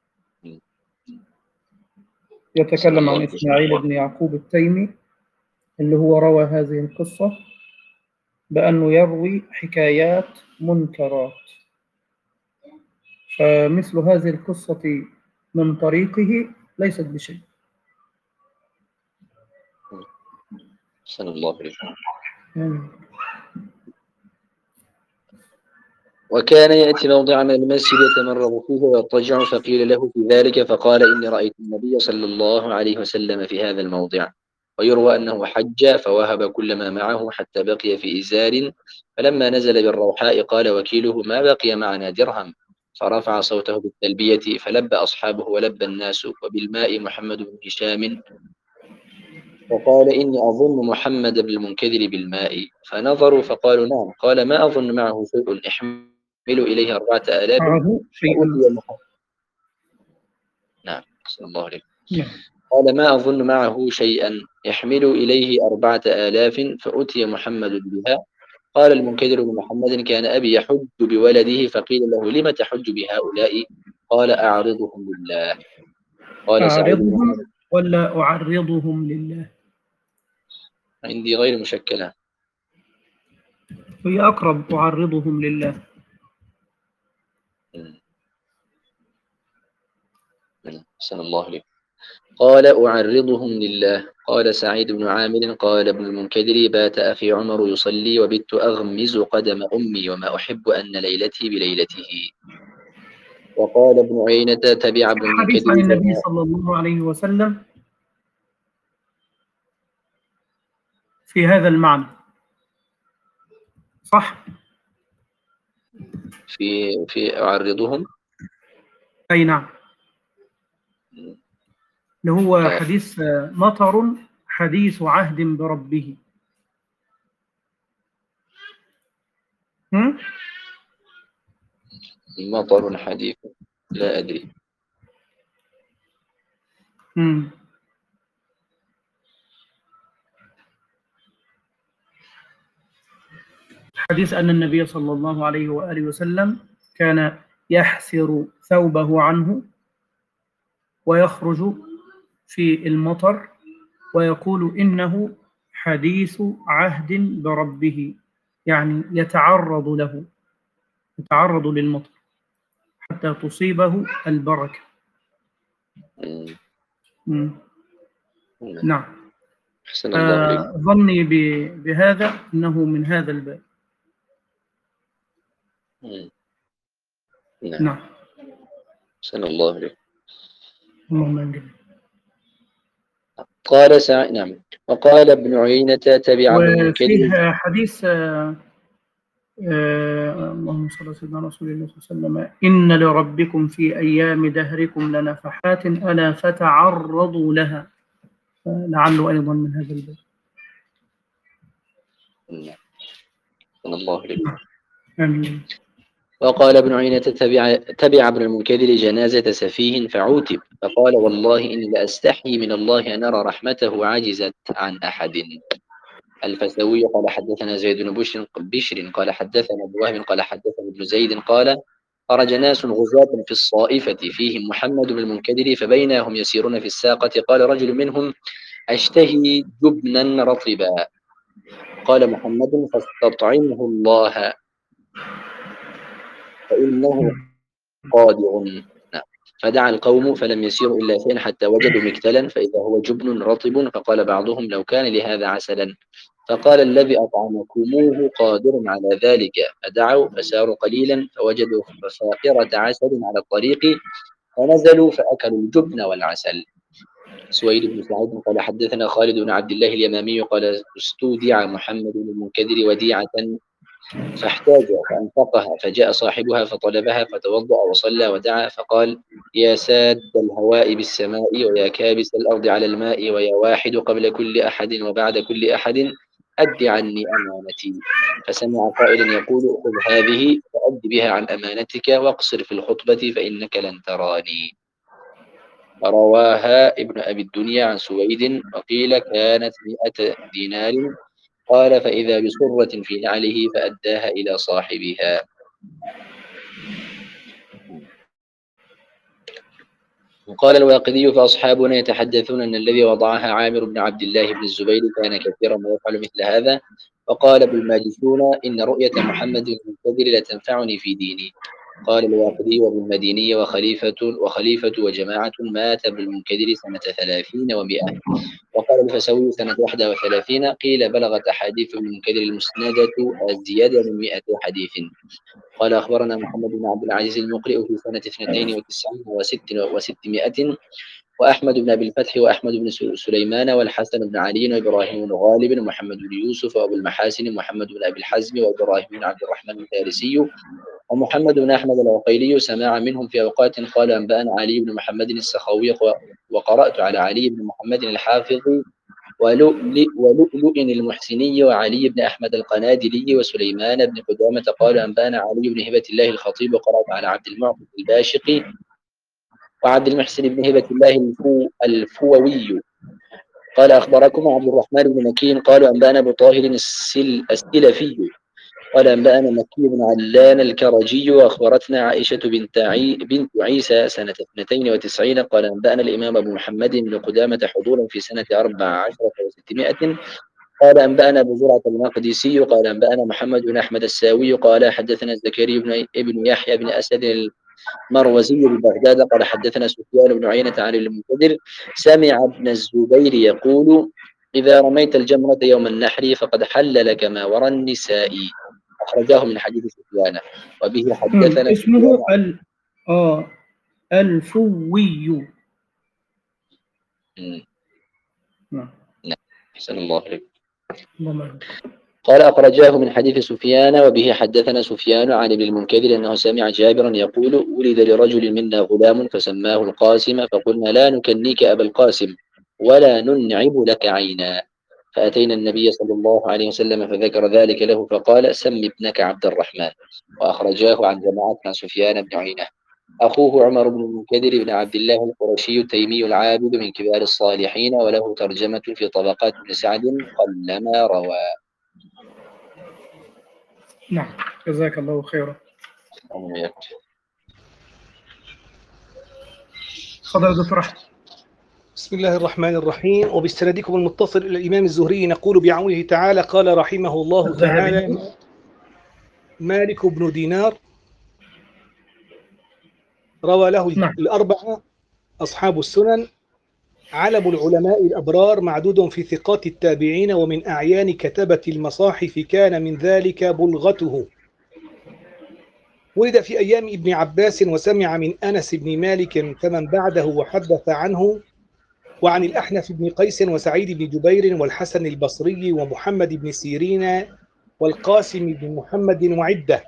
يتكلم عن إسماعيل بن يعقوب التيمي اللي هو روى هذه القصة بأنه يروي حكايات منكرات، فمثل هذه القصة من طريقه ليست بشيء. أحسن الله إليك. وكان يأتي موضع من المسجد يتمرغ فيه ويضطجع، فقيل له في ذلك فقال إني رأيت النبي صلى الله عليه وسلم في هذا الموضع. ويروى أنه حج فوهب كل ما معه حتى بقي في إزار، فلما نزل بالروحاء قال وكيله ما بقي معنا درهم، فرفع صوته بالتلبية فلبى أصحابه ولبى الناس، وبالماء محمد بن هشام فقال إني أظن محمد بن المنكدر بالماء، فنظروا فقالوا نعم. قال ما أظن معه شيء احمل إليه أربعة آلاف معه شيئا. فأوتي محمد. نعم صلى الله عليه. نعم. قال ما أظن معه شيئا يحمل إليه أربعة آلاف فأتي محمد بها. قال المنكدر بن محمد كان أبي يحج بولده، فقيل له لم تحج بهؤلاء؟ قال أعرضهم لله. قال سعيد بن أعرضهم عامر ولا أعرضهم لله؟ عندي غير مشكلة. هي أقرب، أعرضهم لله. أحسن الله عليك. قال أعرضهم لله. قال سعيد بن عامر قال ابن المنكدر بات أخي عمر يصلي وبت أغمز قدم أمي وما أحب أن ليلتي بليلته. وقال ابن عيينة تبع ابن الحديث المنكدر عن النبي جماعة صلى الله عليه وسلم في هذا المعنى، صح؟ في في أعرضهم. أي نعم، اللي هو آه، حديث مطر حديث عهد بربه. هم؟ مطر حديث لا أدري. هم. حديث أن النبي صلى الله عليه وآله وسلم كان يحسر ثوبه عنه ويخرج في المطر ويقول إنه حديث عهد بربه، يعني يتعرض له، يتعرض للمطر حتى تصيبه البركة. مم. مم. مم. نعم. أحسن الله عليك. آه، ظني ب- بهذا أنه من هذا الباب. مم. نعم نعم. أحسن الله عليك. اللهم آمين. قال سعيد نعم. وقال ابن عيينة تبع ابن المنكدر. وفيه حديث آه، آه، اللهم صل على سيدنا رسول الله صلى الله عليه وسلم: إن لربكم في أيام دهركم لنفحات ألا فتعرضوا لها. لعله أيضا من هذا الباب. نعم أحسن الله عليك. آمين. وقال ابن عيينة تبع, تبع ابن المنكدر جنازة سفيه فعوتب، فقال والله إني لأستحي من الله أن أرى رحمته عجزت عن أحد. الفسوي قال حدثنا زيد بن بشر بشر قال حدثنا أبو وهب قال حدثنا ابن زيد قال خرج ناس غزاة في الصائفة فيهم محمد بن المنكدر، فبينهم يسيرون في الساقة قال رجل منهم أشتهي جبنا رطبا. قال محمد فاستطعمه الله فإنه قادر. نعم. فدعا القوم فلم يسيروا إلا شيئا حتى وجدوا مكتلا فإذا هو جبن رطب، فقال بعضهم لو كان لهذا عسلا، فقال الذي أطعمكموه قادر على ذلك. فدعوا فساروا قليلا فوجدوا فاقرة عسل على الطريق، فنزلوا فأكلوا الجبن والعسل. سويد بن سعيد قال حدثنا خالد بن عبد الله اليمامي قال استودع محمد بن المنكدر وديعة فاحتاج فأنفقها، فجاء صاحبها فطلبها فتوضأ وصلى ودعا فقال: يا ساد الهواء بالسماء، ويا كابس الأرض على الماء، ويا واحد قبل كل أحد وبعد كل أحد، أد عني أمانتي. فسمع قائلا يقول: خذ هذه فأد بها عن أمانتك واقصر في الخطبة فإنك لن تراني. رواها ابن أبي الدنيا عن سويد، وقيل كانت مئة دينار. قال: فإذا بصرة في نعله فأداها إلى صاحبها. وقال الواقدي: فأصحابنا يتحدثون أن الذي وضعها عامر بن عبد الله بن الزبير كان كثيرا ما يفعل مثل هذا. فقال ابن الماجشون: إن رؤية محمد المنتظر لتنفعني في ديني. قال الواقدي وابن المديني وخليفة وخليفة وجماعة مات ابن المنكدر سنة ثلاثين ومئة. وقال الفسوي سنة واحد وثلاثين. قيل بلغت أحاديث ابن المنكدر المسندة الزيادة من مئة حديث. قال أخبرنا محمد بن عبد العزيز المقرئ في سنة اثنتين وتسعين وست وستمائة. وأحمد بن أبي الفتح وأحمد بن سليمان والحسن بن علي وإبراهيم بن غالب ومحمد بن يوسف وأبو المحاسن محمد بن أبي الحزم وإبراهيم بن عبد الرحمن الفارسي ومحمد بن أحمد العقيلي سماع منهم في أوقات. قال أنبأنا علي بن محمد السخوي وقرأت على علي بن محمد الحافظ ولؤلؤ المحسني وعلي بن أحمد القنادلي وسليمان بن قدامة. قال أنبأنا علي بن هبة الله الخطيب وقرأت على عبد المعطي الباشقي وعبد المحسن بن هبة الله الفو الفووي. قال أخبركم عبد الرحمن بن مكين قالوا أنبأنا أبو طاهر السلفي قال أنبأنا مكي بن علان الكرجي وأخبرتنا عائشة بنت عي بنت عيسى سنة اثنتين وتسعين. قال أنبأنا الإمام أبو محمد بن قدامة حضورا في سنة أربع عشرة وستمائة. قال أنبأنا أبو زرعة المقدسي قال أنبأنا محمد بن أحمد الساوي قال حدثنا زكريا بن ابن يحيى بن أسد المروزي ببغداد قال حدثنا سفيان بن عيينة عن المنكدر سمع ابن الزبير يقول: إذا رميت الجمرة يوم النحر فقد حل لك ما وراء النساء. أخرجاه من حديث سفيان وبه حدثنا اسمه ال آه الفوي. نعم أحسن الله عليك. نعم. قال أخرجاه من حديث سفيان وبه حدثنا سفيان عن ابن المنكدر أنه سمع جابرا يقول: ولد لرجل منا غلام فسماه القاسم فقلنا لا نكنيك أبا القاسم ولا ننعب لك عينا. فأتينا النبي صلى الله عليه وسلم فذكر ذلك له فقال: سم ابنك عبد الرحمن. وأخرجاه عن جماعة عن سفيان بن عيينة. أخوه عمر بن المنكدر بن عبد الله القرشي التيمي العابد من كبار الصالحين وله ترجمة في طبقات بن سعد قلما روى. نعم جزاك الله خيرا. تفضل دكتور أحمد. بسم الله الرحمن الرحيم. وبسندكم المتصل إلى الإمام الزهري نقول بعونه تعالى قال رحمه الله تعالى: مالك بن دينار روى له نعم. الأربعة أصحاب السنن، علم العلماء الأبرار، معدود في ثقات التابعين ومن أعيان كتبة المصاحف، كان من ذلك بلغته. ولد في أيام ابن عباس وسمع من أنس بن مالك فمن بعده وحدث عنه وعن الأحنف بن قيس وسعيد بن جبير والحسن البصري ومحمد بن سيرين والقاسم بن محمد وعدة.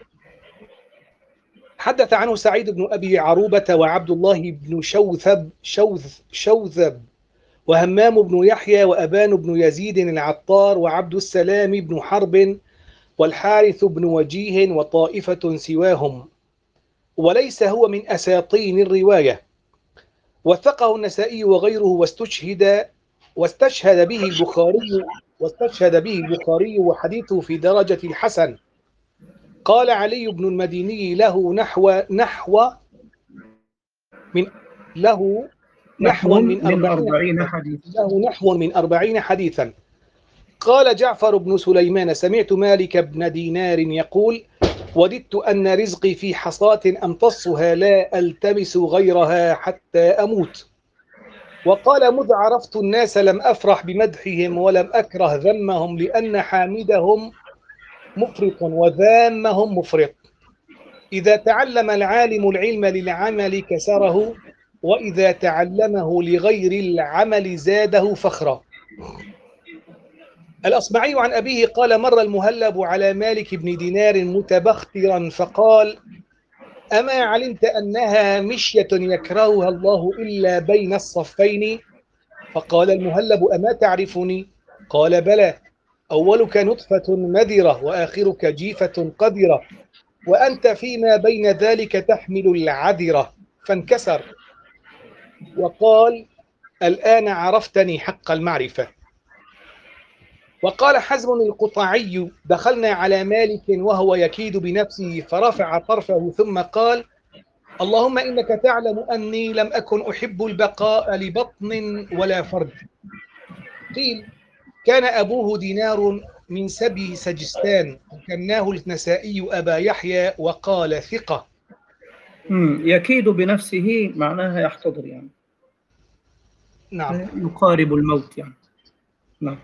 حدث عنه سعيد بن أبي عروبة وعبد الله بن شوثب شوث شوثب وهمام بن يحيى وأبان بن يزيد العطار وعبد السلام بن حرب والحارث بن وجيه وطائفة سواهم، وليس هو من أساطين الرواية. وثقه النسائي وغيره واستشهد واستشهد به البخاري واستشهد به البخاري وحديثه في درجة الحسن. قال علي بن المديني له نحو نحو من له نحو من أربعين حديثا له نحو من أربعين حديثا. قال جعفر بن سليمان: سمعت مالك بن دينار يقول: وددت أن رزقي في حصاة أمتصها لا ألتمس غيرها حتى أموت. وقال: مذ عرفت الناس لم أفرح بمدحهم ولم أكره ذمهم، لأن حامدهم مفرط وذامهم مفرط. إذا تعلم العالم العلم للعمل كسره، وإذا تعلمه لغير العمل زاده فخرا. الأصمعي عن أبيه قال مر المهلب على مالك بن دينار متبخترا فقال أما علمت أنها مشية يكرهها الله إلا بين الصفين؟ فقال المهلب أما تعرفني؟ قال بلى، أولك نطفة مذرة وآخرك جيفة قذرة، وأنت فيما بين ذلك تحمل العذرة. فانكسر وقال الآن عرفتني حق المعرفة. وقال حزم القطعي دخلنا على مالك وهو يكيد بنفسه فرفع طرفه ثم قال اللهم إنك تعلم أني لم أكن أحب البقاء لبطن ولا فرج. قيل كان أبوه دينار من سبي سجستان وكناه النسائي أبا يحيى وقال ثقة. مم. يكيد بنفسه معناها يحتضر يعني. نعم. يقارب الموت يعني. نعم.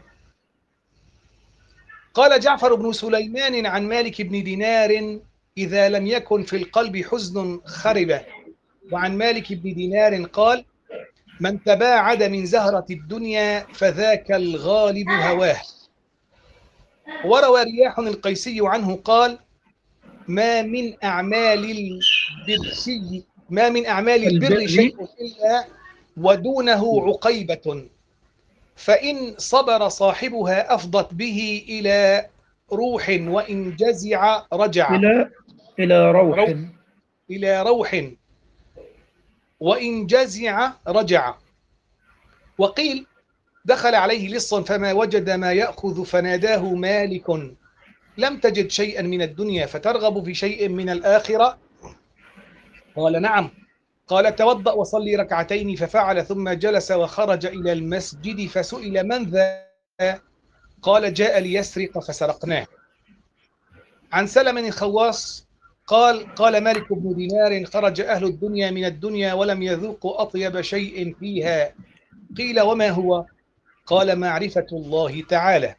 قال جعفر بن سليمان عن مالك بن دينار إذا لم يكن في القلب حزن خرب. وعن مالك بن دينار قال من تباعد من زهرة الدنيا فذاك الغالب هواه. وروى رياح القيسي عنه قال ما من أعمال البر ما من أعمال البر شيء إلا ودونه عقيبة، فإن صبر صاحبها أفضت به إلى روح وإن جزع رجع. إلى إلى روح. روح إلى روح وإن جزع رجع. وقيل دخل عليه لص فما وجد ما يأخذ فناداه مالك لم تجد شيئا من الدنيا فترغب في شيء من الآخرة؟ قال نعم. قال توضأ وصلي ركعتين ففعل ثم جلس وخرج إلى المسجد فسئل من ذا؟ قال جاء ليسرق فسرقناه. عن سلم الخواص قال قال مالك بن دينار خرج أهل الدنيا من الدنيا ولم يذوقوا أطيب شيء فيها. قيل وما هو؟ قال معرفة الله تعالى.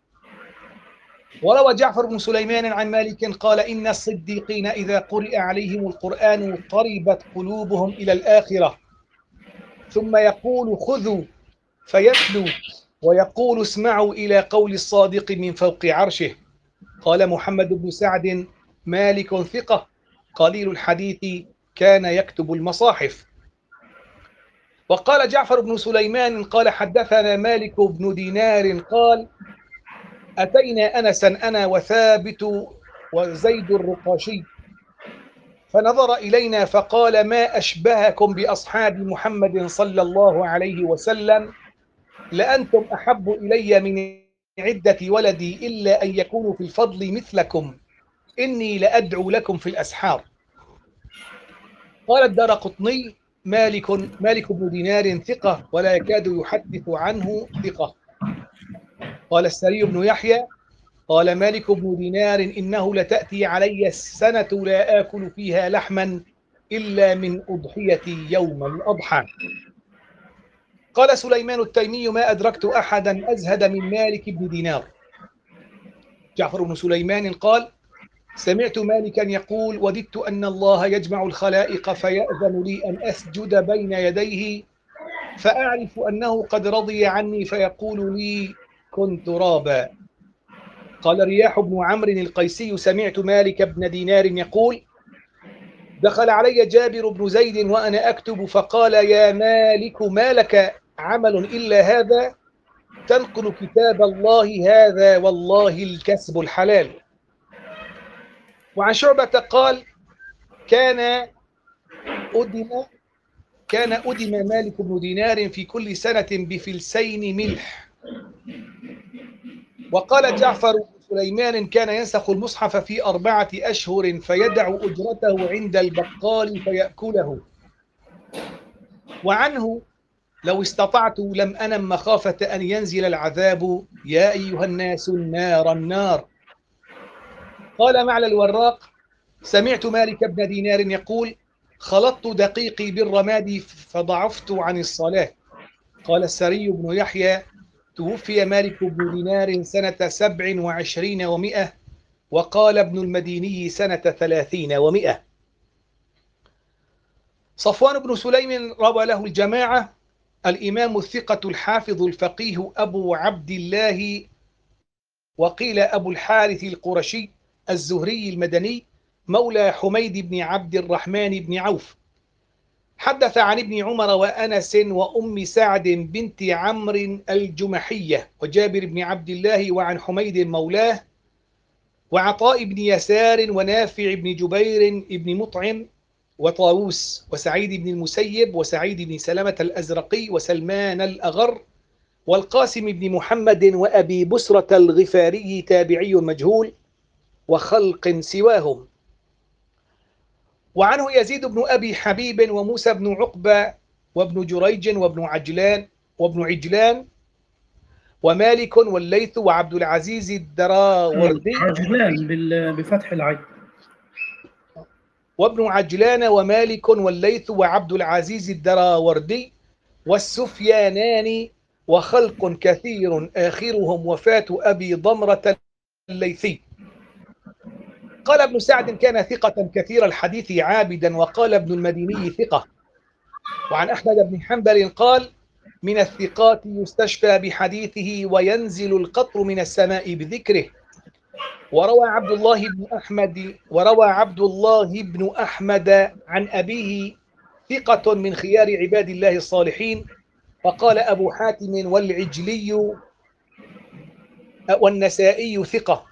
وروى جعفر بن سليمان عن مالك قال إن الصديقين إذا قرئ عليهم القرآن طربت قلوبهم إلى الآخرة، ثم يقول خذوا فيتلو ويقول اسمعوا إلى قول الصادق من فوق عرشه. قال محمد بن سعد مالك ثقة قليل الحديث كان يكتب المصاحف. وقال جعفر بن سليمان قال حدثنا مالك بن دينار قال أتينا أنسا أنا وثابت وزيد الرقاشي فنظر إلينا فقال ما أشبهكم بأصحاب محمد صلى الله عليه وسلم لأنتم أحب إلي من عدة ولدي إلا أن يكونوا في الفضل مثلكم إني لأدعو لكم في الأسحار. قال الدارقطني مالك مالك بن دينار ثقة ولا يكاد يحدث عنه ثقة. قال السري بن يحيى قال مالك بن دينار إنه لتأتي علي السنة لا آكل فيها لحما إلا من أضحية يوم الأضحى. قال سليمان التيمي ما أدركت أحدا أزهد من مالك بن دينار. جعفر بن سليمان قال سمعت مالكا يقول وددت أن الله يجمع الخلائق فيأذن لي أن أسجد بين يديه فأعرف أنه قد رضي عني فيقول لي كن ترابا. قال رياح بن عمرو القيسي سمعت مالك بن دينار يقول دخل علي جابر بن زيد وأنا أكتب فقال يا مالك ما لك عمل إلا هذا تنقل كتاب الله هذا والله الكسب الحلال. وعن شعبة قال كان أدم كان أدم مالك بن دينار في كل سنة بفلسين ملح. وقال جعفر بن سليمان كان ينسخ المصحف في أربعة أشهر فيدع أجرته عند البقال فيأكله. وعنه لو استطعت لم أنم مخافة أن ينزل العذاب يا أيها الناس النار النار. قال معلى الوراق سمعت مالك بن دينار يقول خلطت دقيقي بالرماد فضعفت عن الصلاة. قال السري بن يحيى توفي مالك بن دينار سنة سبع وعشرين ومئة وقال ابن المديني سنة ثلاثين ومئة. صفوان بن سليم روى له الجماعة الإمام الثقة الحافظ الفقيه أبو عبد الله وقيل أبو الحارث القرشي الزهري المدني مولى حميد بن عبد الرحمن بن عوف. حدث عن ابن عمر وأنس وأم سعد بنت عمرو الجمحية وجابر بن عبد الله وعن حميد مولاه وعطاء بن يسار ونافع بن جبير بن مطعم وطاووس وسعيد بن المسيب وسعيد بن سلمة الأزرقي وسلمان الأغر والقاسم بن محمد وأبي بسرة الغفاري تابعي مجهول وخلق سواهم. وعنه يزيد بن أبي حبيب وموسى بن عقبة وابن جريج وابن عجلان وابن عجلان ومالك والليث وعبد العزيز الدراوردي عجلان بفتح العين وابن عجلان ومالك والليث وعبد العزيز الدراوردي والسفيانان وخلق كثير آخرهم وفاة أبي ضمرة الليثي. قال ابن سعد كان ثقة كثير الحديث عابدا. وقال ابن المديني ثقة. وعن أحمد بن حنبل قال من الثقات يستشفى بحديثه وينزل القطر من السماء بذكره. وروى عبد الله بن أحمد وروى عبد الله بن أحمد عن أبيه ثقة من خيار عباد الله الصالحين. وقال أبو حاتم والعجلي والنسائي ثقة.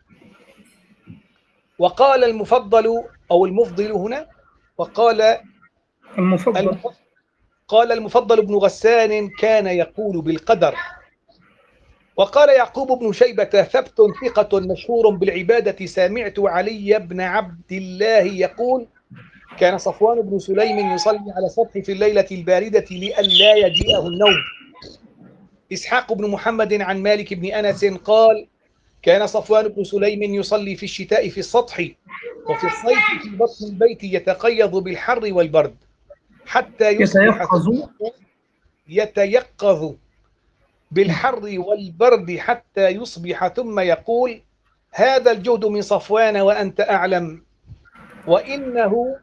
وقال المفضل أو المفضل هنا وقال المفضل قال المفضل بن غسان كان يقول بالقدر. وقال يعقوب بن شيبة ثبت ثقة مشهور بالعبادة سمعت علي بن عبد الله يقول كان صفوان بن سليم يصلي على السطح في الليلة الباردة لئلا يجيئه النوم. إسحاق بن محمد عن مالك بن أنس قال كان صفوان بن سليم يصلي في الشتاء في السطح وفي الصيف في بطن البيت يتقيض بالحر والبرد حتى يصبح يتيقظ يتيقظ بالحر والبرد حتى يصبح ثم يقول هذا الجهد من صفوان وأنت أعلم وإنه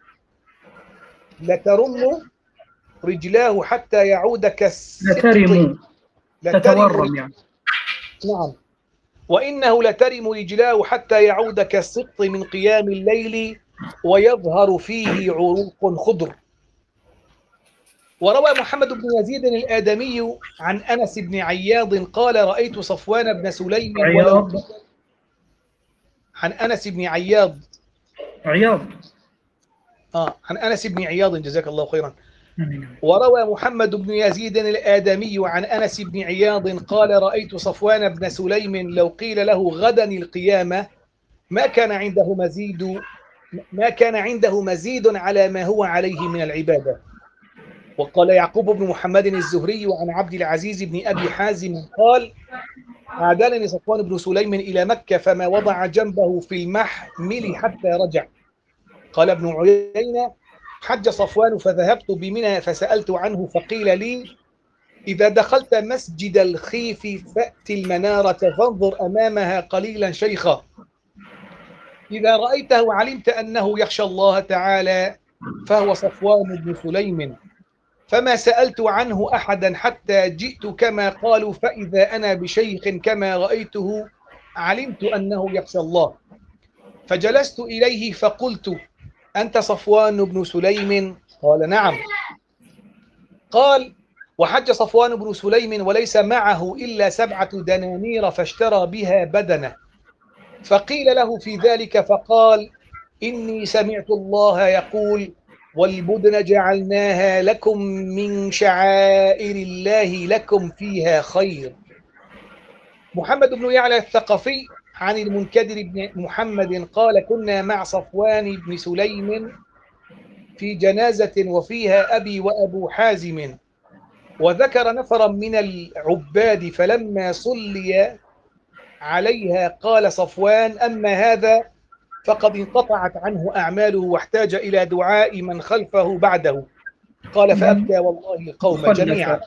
لترم رجلاه حتى يعود كالسقط. لترم تتورم يعني. نعم. وإنه لترم رجلاه حتى يعود كالسقط من قيام الليل ويظهر فيه عروق خضر. وروى محمد بن يزيد الآدمي عن أنس بن عياض قال رأيت صفوان بن سليم عياض عن أنس بن عياض عياض آه عن أنس بن عياض جزاك الله خيرا. وروى محمد بن يزيد الآدمي عن أنس بن عياض قال رأيت صفوان بن سليم لو قيل له غدا القيامة ما كان عنده مزيد ما كان عنده مزيد على ما هو عليه من العبادة. وقال يعقوب بن محمد الزهري عن عبد العزيز بن أبي حازم قال عادلني صفوان بن سليم إلى مكة فما وضع جنبه في المحمل حتى رجع. قال ابن عيينة حج صفوان فذهبت بمنى فسألت عنه فقيل لي إذا دخلت مسجد الخيف فأت المنارة فانظر أمامها قليلا شيخا إذا رأيته علمت أنه يخشى الله تعالى فهو صفوان بن سليم فما سألت عنه أحدا حتى جئت كما قالوا فإذا أنا بشيخ كما رأيته علمت أنه يخشى الله فجلست إليه فقلت أنت صفوان بن سليم؟ قال نعم. قال وحج صفوان بن سليم وليس معه إلا سبعة دنانير فاشترى بها بدنه فقيل له في ذلك فقال إني سمعت الله يقول والبدن جعلناها لكم من شعائر الله لكم فيها خير. محمد بن يعلى الثقفي عن المنكدر بن محمد قال كنا مع صفوان بن سليم في جنازة وفيها أبي وأبو حازم وذكر نفرا من العباد فلما صلي عليها قال صفوان أما هذا فقد انقطعت عنه أعماله واحتاج إلى دعاء من خلفه بعده. قال فأبكى والله القوم جميعا.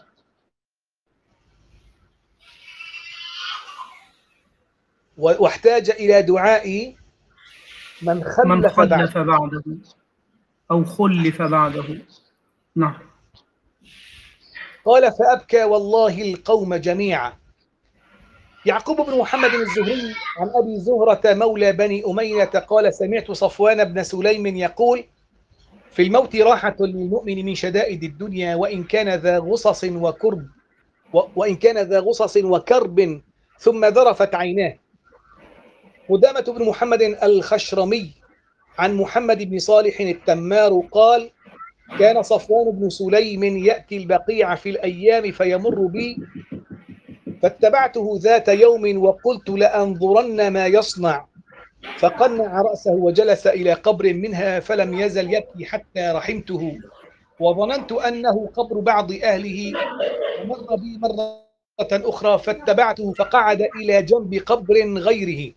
واحتاج إلى دعاء من خلف, من خلف بعده. بعده أو خلف بعده. نعم. قال فأبكى والله القوم جميعا. يعقوب بن محمد الزهري عن أبي زهرة مولى بني أمية قال سمعت صفوان بن سليم يقول في الموت راحة للمؤمن من شدائد الدنيا وإن كان ذا غصص وكرب وإن كان ذا غصص وكرب ثم ذرفت عيناه. قدامة بن محمد الخشرمي عن محمد بن صالح التمار قال كان صفوان بن سليم يأتي البقيع في الأيام فيمر بي فاتبعته ذات يوم وقلت لأنظرن ما يصنع فقنع رأسه وجلس إلى قبر منها فلم يزل يبكي حتى رحمته وظننت أنه قبر بعض أهله ومر بي مرة أخرى فاتبعته فقعد إلى جنب قبر غيره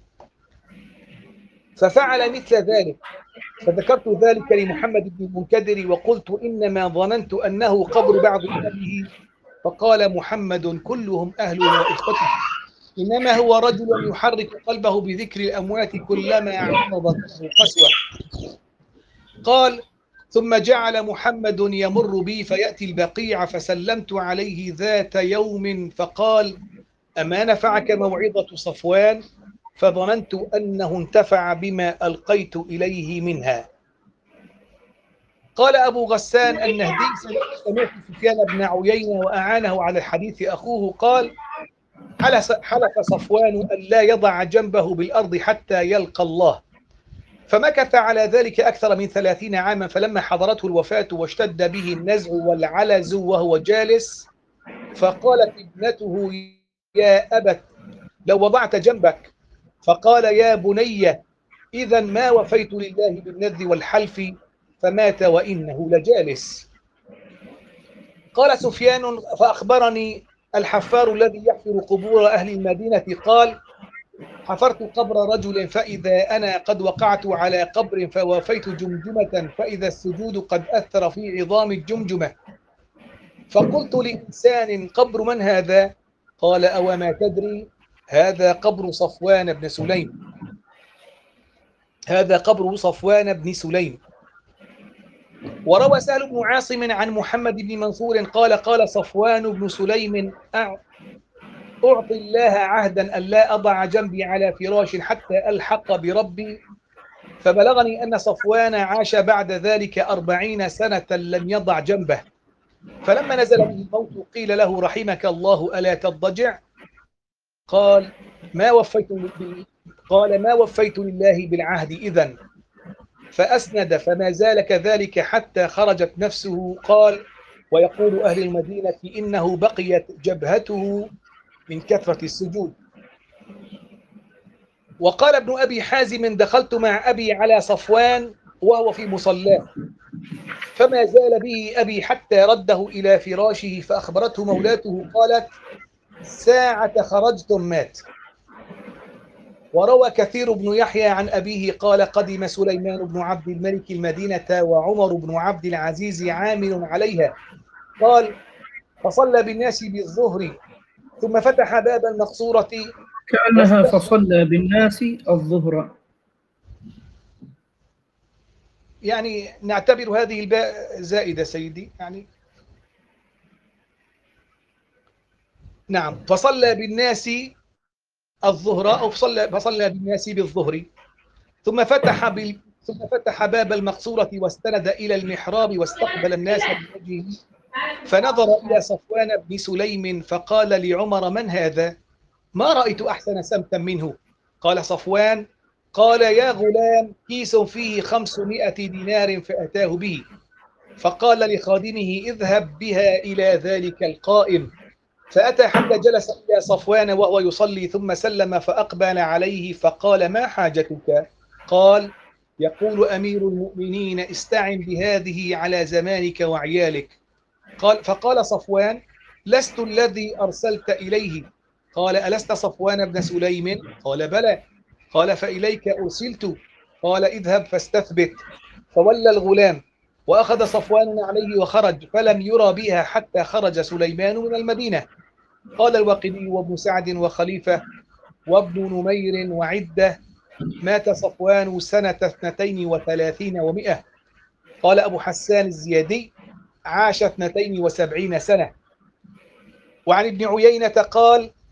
ففعل مثل ذلك فذكرت ذلك لمحمد بن المنكدر وقلت إنما ظننت أنه قبر بعض أهله فقال محمد كلهم أهل وإخوته إنما هو رجل يحرك قلبه بذكر الأموات كلما عرضت له قسوة. قال ثم جعل محمد يمر بي فيأتي البقيع فسلمت عليه ذات يوم فقال أما نفعك موعظة صفوان فظننت أنه انتفع بما ألقيت إليه منها. قال أبو غسان النهدي سمعت سفيان بن عيينة وأعانه على الحديث أخوه قال حلف صفوان أن لا يضع جنبه بالأرض حتى يلقى الله فمكث على ذلك أكثر من ثلاثين عاما فلما حضرته الوفاة واشتد به النزع والعلز وهو جالس فقالت ابنته يا أبت لو وضعت جنبك فقال يا بني إذا ما وفيت لله بالنذر والحلف فمات وإنه لجالس. قال سفيان فأخبرني الحفار الذي يحفر قبور أهل المدينة قال حفرت قبر رجل فإذا أنا قد وقعت على قبر فوفيت جمجمة فإذا السجود قد أثر في عظام الجمجمة فقلت لإنسان قبر من هذا؟ قال أو ما تدري هذا قبر صفوان بن سليم هذا قبر صفوان بن سليم. وروى سهل بن عاصم عن محمد بن منصور قال قال صفوان بن سليم أعطي الله عهدا أن لا أضع جنبي على فراش حتى ألحق بربي فبلغني أن صفوان عاش بعد ذلك أربعين سنة لم يضع جنبه فلما نزل به الموت قيل له رحمك الله ألا تضجع قال ما وفيت قال ما وفيت لله بالعهد إذن فأسند فما زال كذلك حتى خرجت نفسه. قال ويقول أهل المدينة إنه بقيت جبهته من كثرة السجود. وقال ابن أبي حازم دخلت مع أبي على صفوان وهو في مصلاه فما زال به أبي حتى رده إلى فراشه فأخبرته مولاته قالت ساعة خرجتم مات. وروى كثير بن يحيى عن أبيه قال قدم سليمان بن عبد الملك المدينة وعمر بن عبد العزيز عامل عليها قال فصلى بالناس بالظهر ثم فتح باب المقصورة كأنها فصلى بالناس الظهر يعني نعتبر هذه الباء زائدة سيدي يعني نعم فصلى بالناس الظهر أو فصلى, فصلى بالناس بالظهر ثم فتح بال ثم فتح باب المقصورة واستند إلى المحراب واستقبل الناس بوجهه فنظر إلى صفوان بن سليم فقال لعمر من هذا؟ ما رأيت أحسن سمتا منه. قال صفوان قال يا غلام كيس فيه خمسمائة دينار فأتاه به فقال لخادمه اذهب بها إلى ذلك القائم فأتى حتى جلس إلى صفوان وهو يصلي ثم سلم فأقبل عليه فقال ما حاجتك؟ قال يقول أمير المؤمنين استعن بهذه على زمانك وعيالك. قال فقال صفوان لست الذي أرسلت إليه. قال ألست صفوان بن سليم؟ قال بلى. قال فإليك أرسلت. قال اذهب فاستثبت. فولى الغلام وأخذ صفوان عليه وخرج فلم يرى بها حتى خرج سليمان من المدينة. قال الواقدي وابن سعد وخليفة وابن نمير وعدة مات صفوان سنة اثنتين وثلاثين ومئة. قال أبو حسان الزيادي عاش اثنتين وسبعين سنة. وعن ابن عيينة قال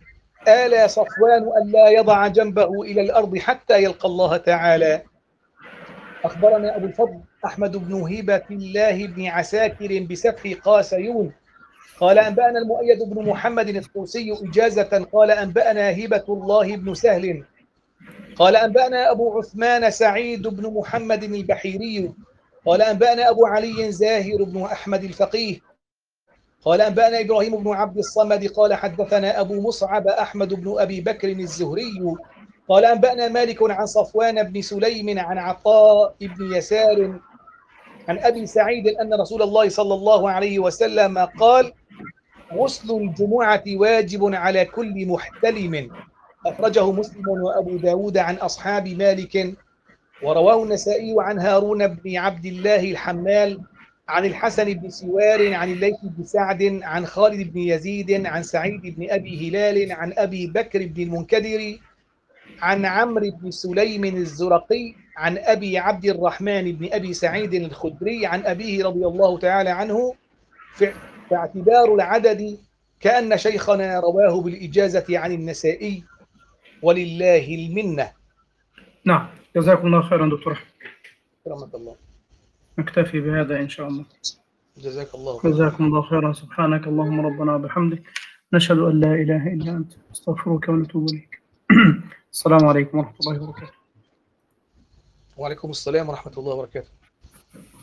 آل صفوان ألا يضع جنبه إلى الأرض حتى يلقى الله تعالى. أخبرنا أبو الفضل أحمد بن هبة الله بن عساكر بسفح قاسيون قال أنبأنا المؤيد بن محمد الطوسي إجازة قال أنبأنا هبة الله بن سهل قال أنبأنا أبو عثمان سعيد بن محمد البحيري قال أنبأنا أبو علي زاهر بن أحمد الفقيه قال أنبأنا إبراهيم بن عبد الصمد قال حدثنا أبو مصعب أحمد بن أبي بكر الزهري قال أنبأنا مالك عن صفوان بن سليم عن عطاء بن يسار عن أبي سعيد أن رسول الله صلى الله عليه وسلم قال غسل الجمعة واجب على كل محتلم. أخرجه مسلم وأبو داود عن أصحاب مالك، ورواه النسائي عن هارون بن عبد الله الحمال عن الحسن بن سوار عن الليث بن سعد عن خالد بن يزيد عن سعيد بن أبي هلال عن أبي بكر بن المنكدر عن عمرو بن سليم الزرقي عن أبي عبد الرحمن بن أبي سعيد الخدري عن أبيه رضي الله تعالى عنه فاعتبار العدد كأن شيخنا رواه بالإجازة عن النسائي ولله المنة. نعم، جزاكم الله خيرا دكتور أحمد. رحمة الله. نكتفي بهذا إن شاء الله. جزاك الله خيرا. جزاكم الله خيرا. سبحانك اللهم ربنا وبحمدك، نشهد أن لا إله إلا أنت، استغفرك ونتوب إليك. السلام عليكم ورحمة الله وبركاته. وعليكم السلام ورحمة الله وبركاته.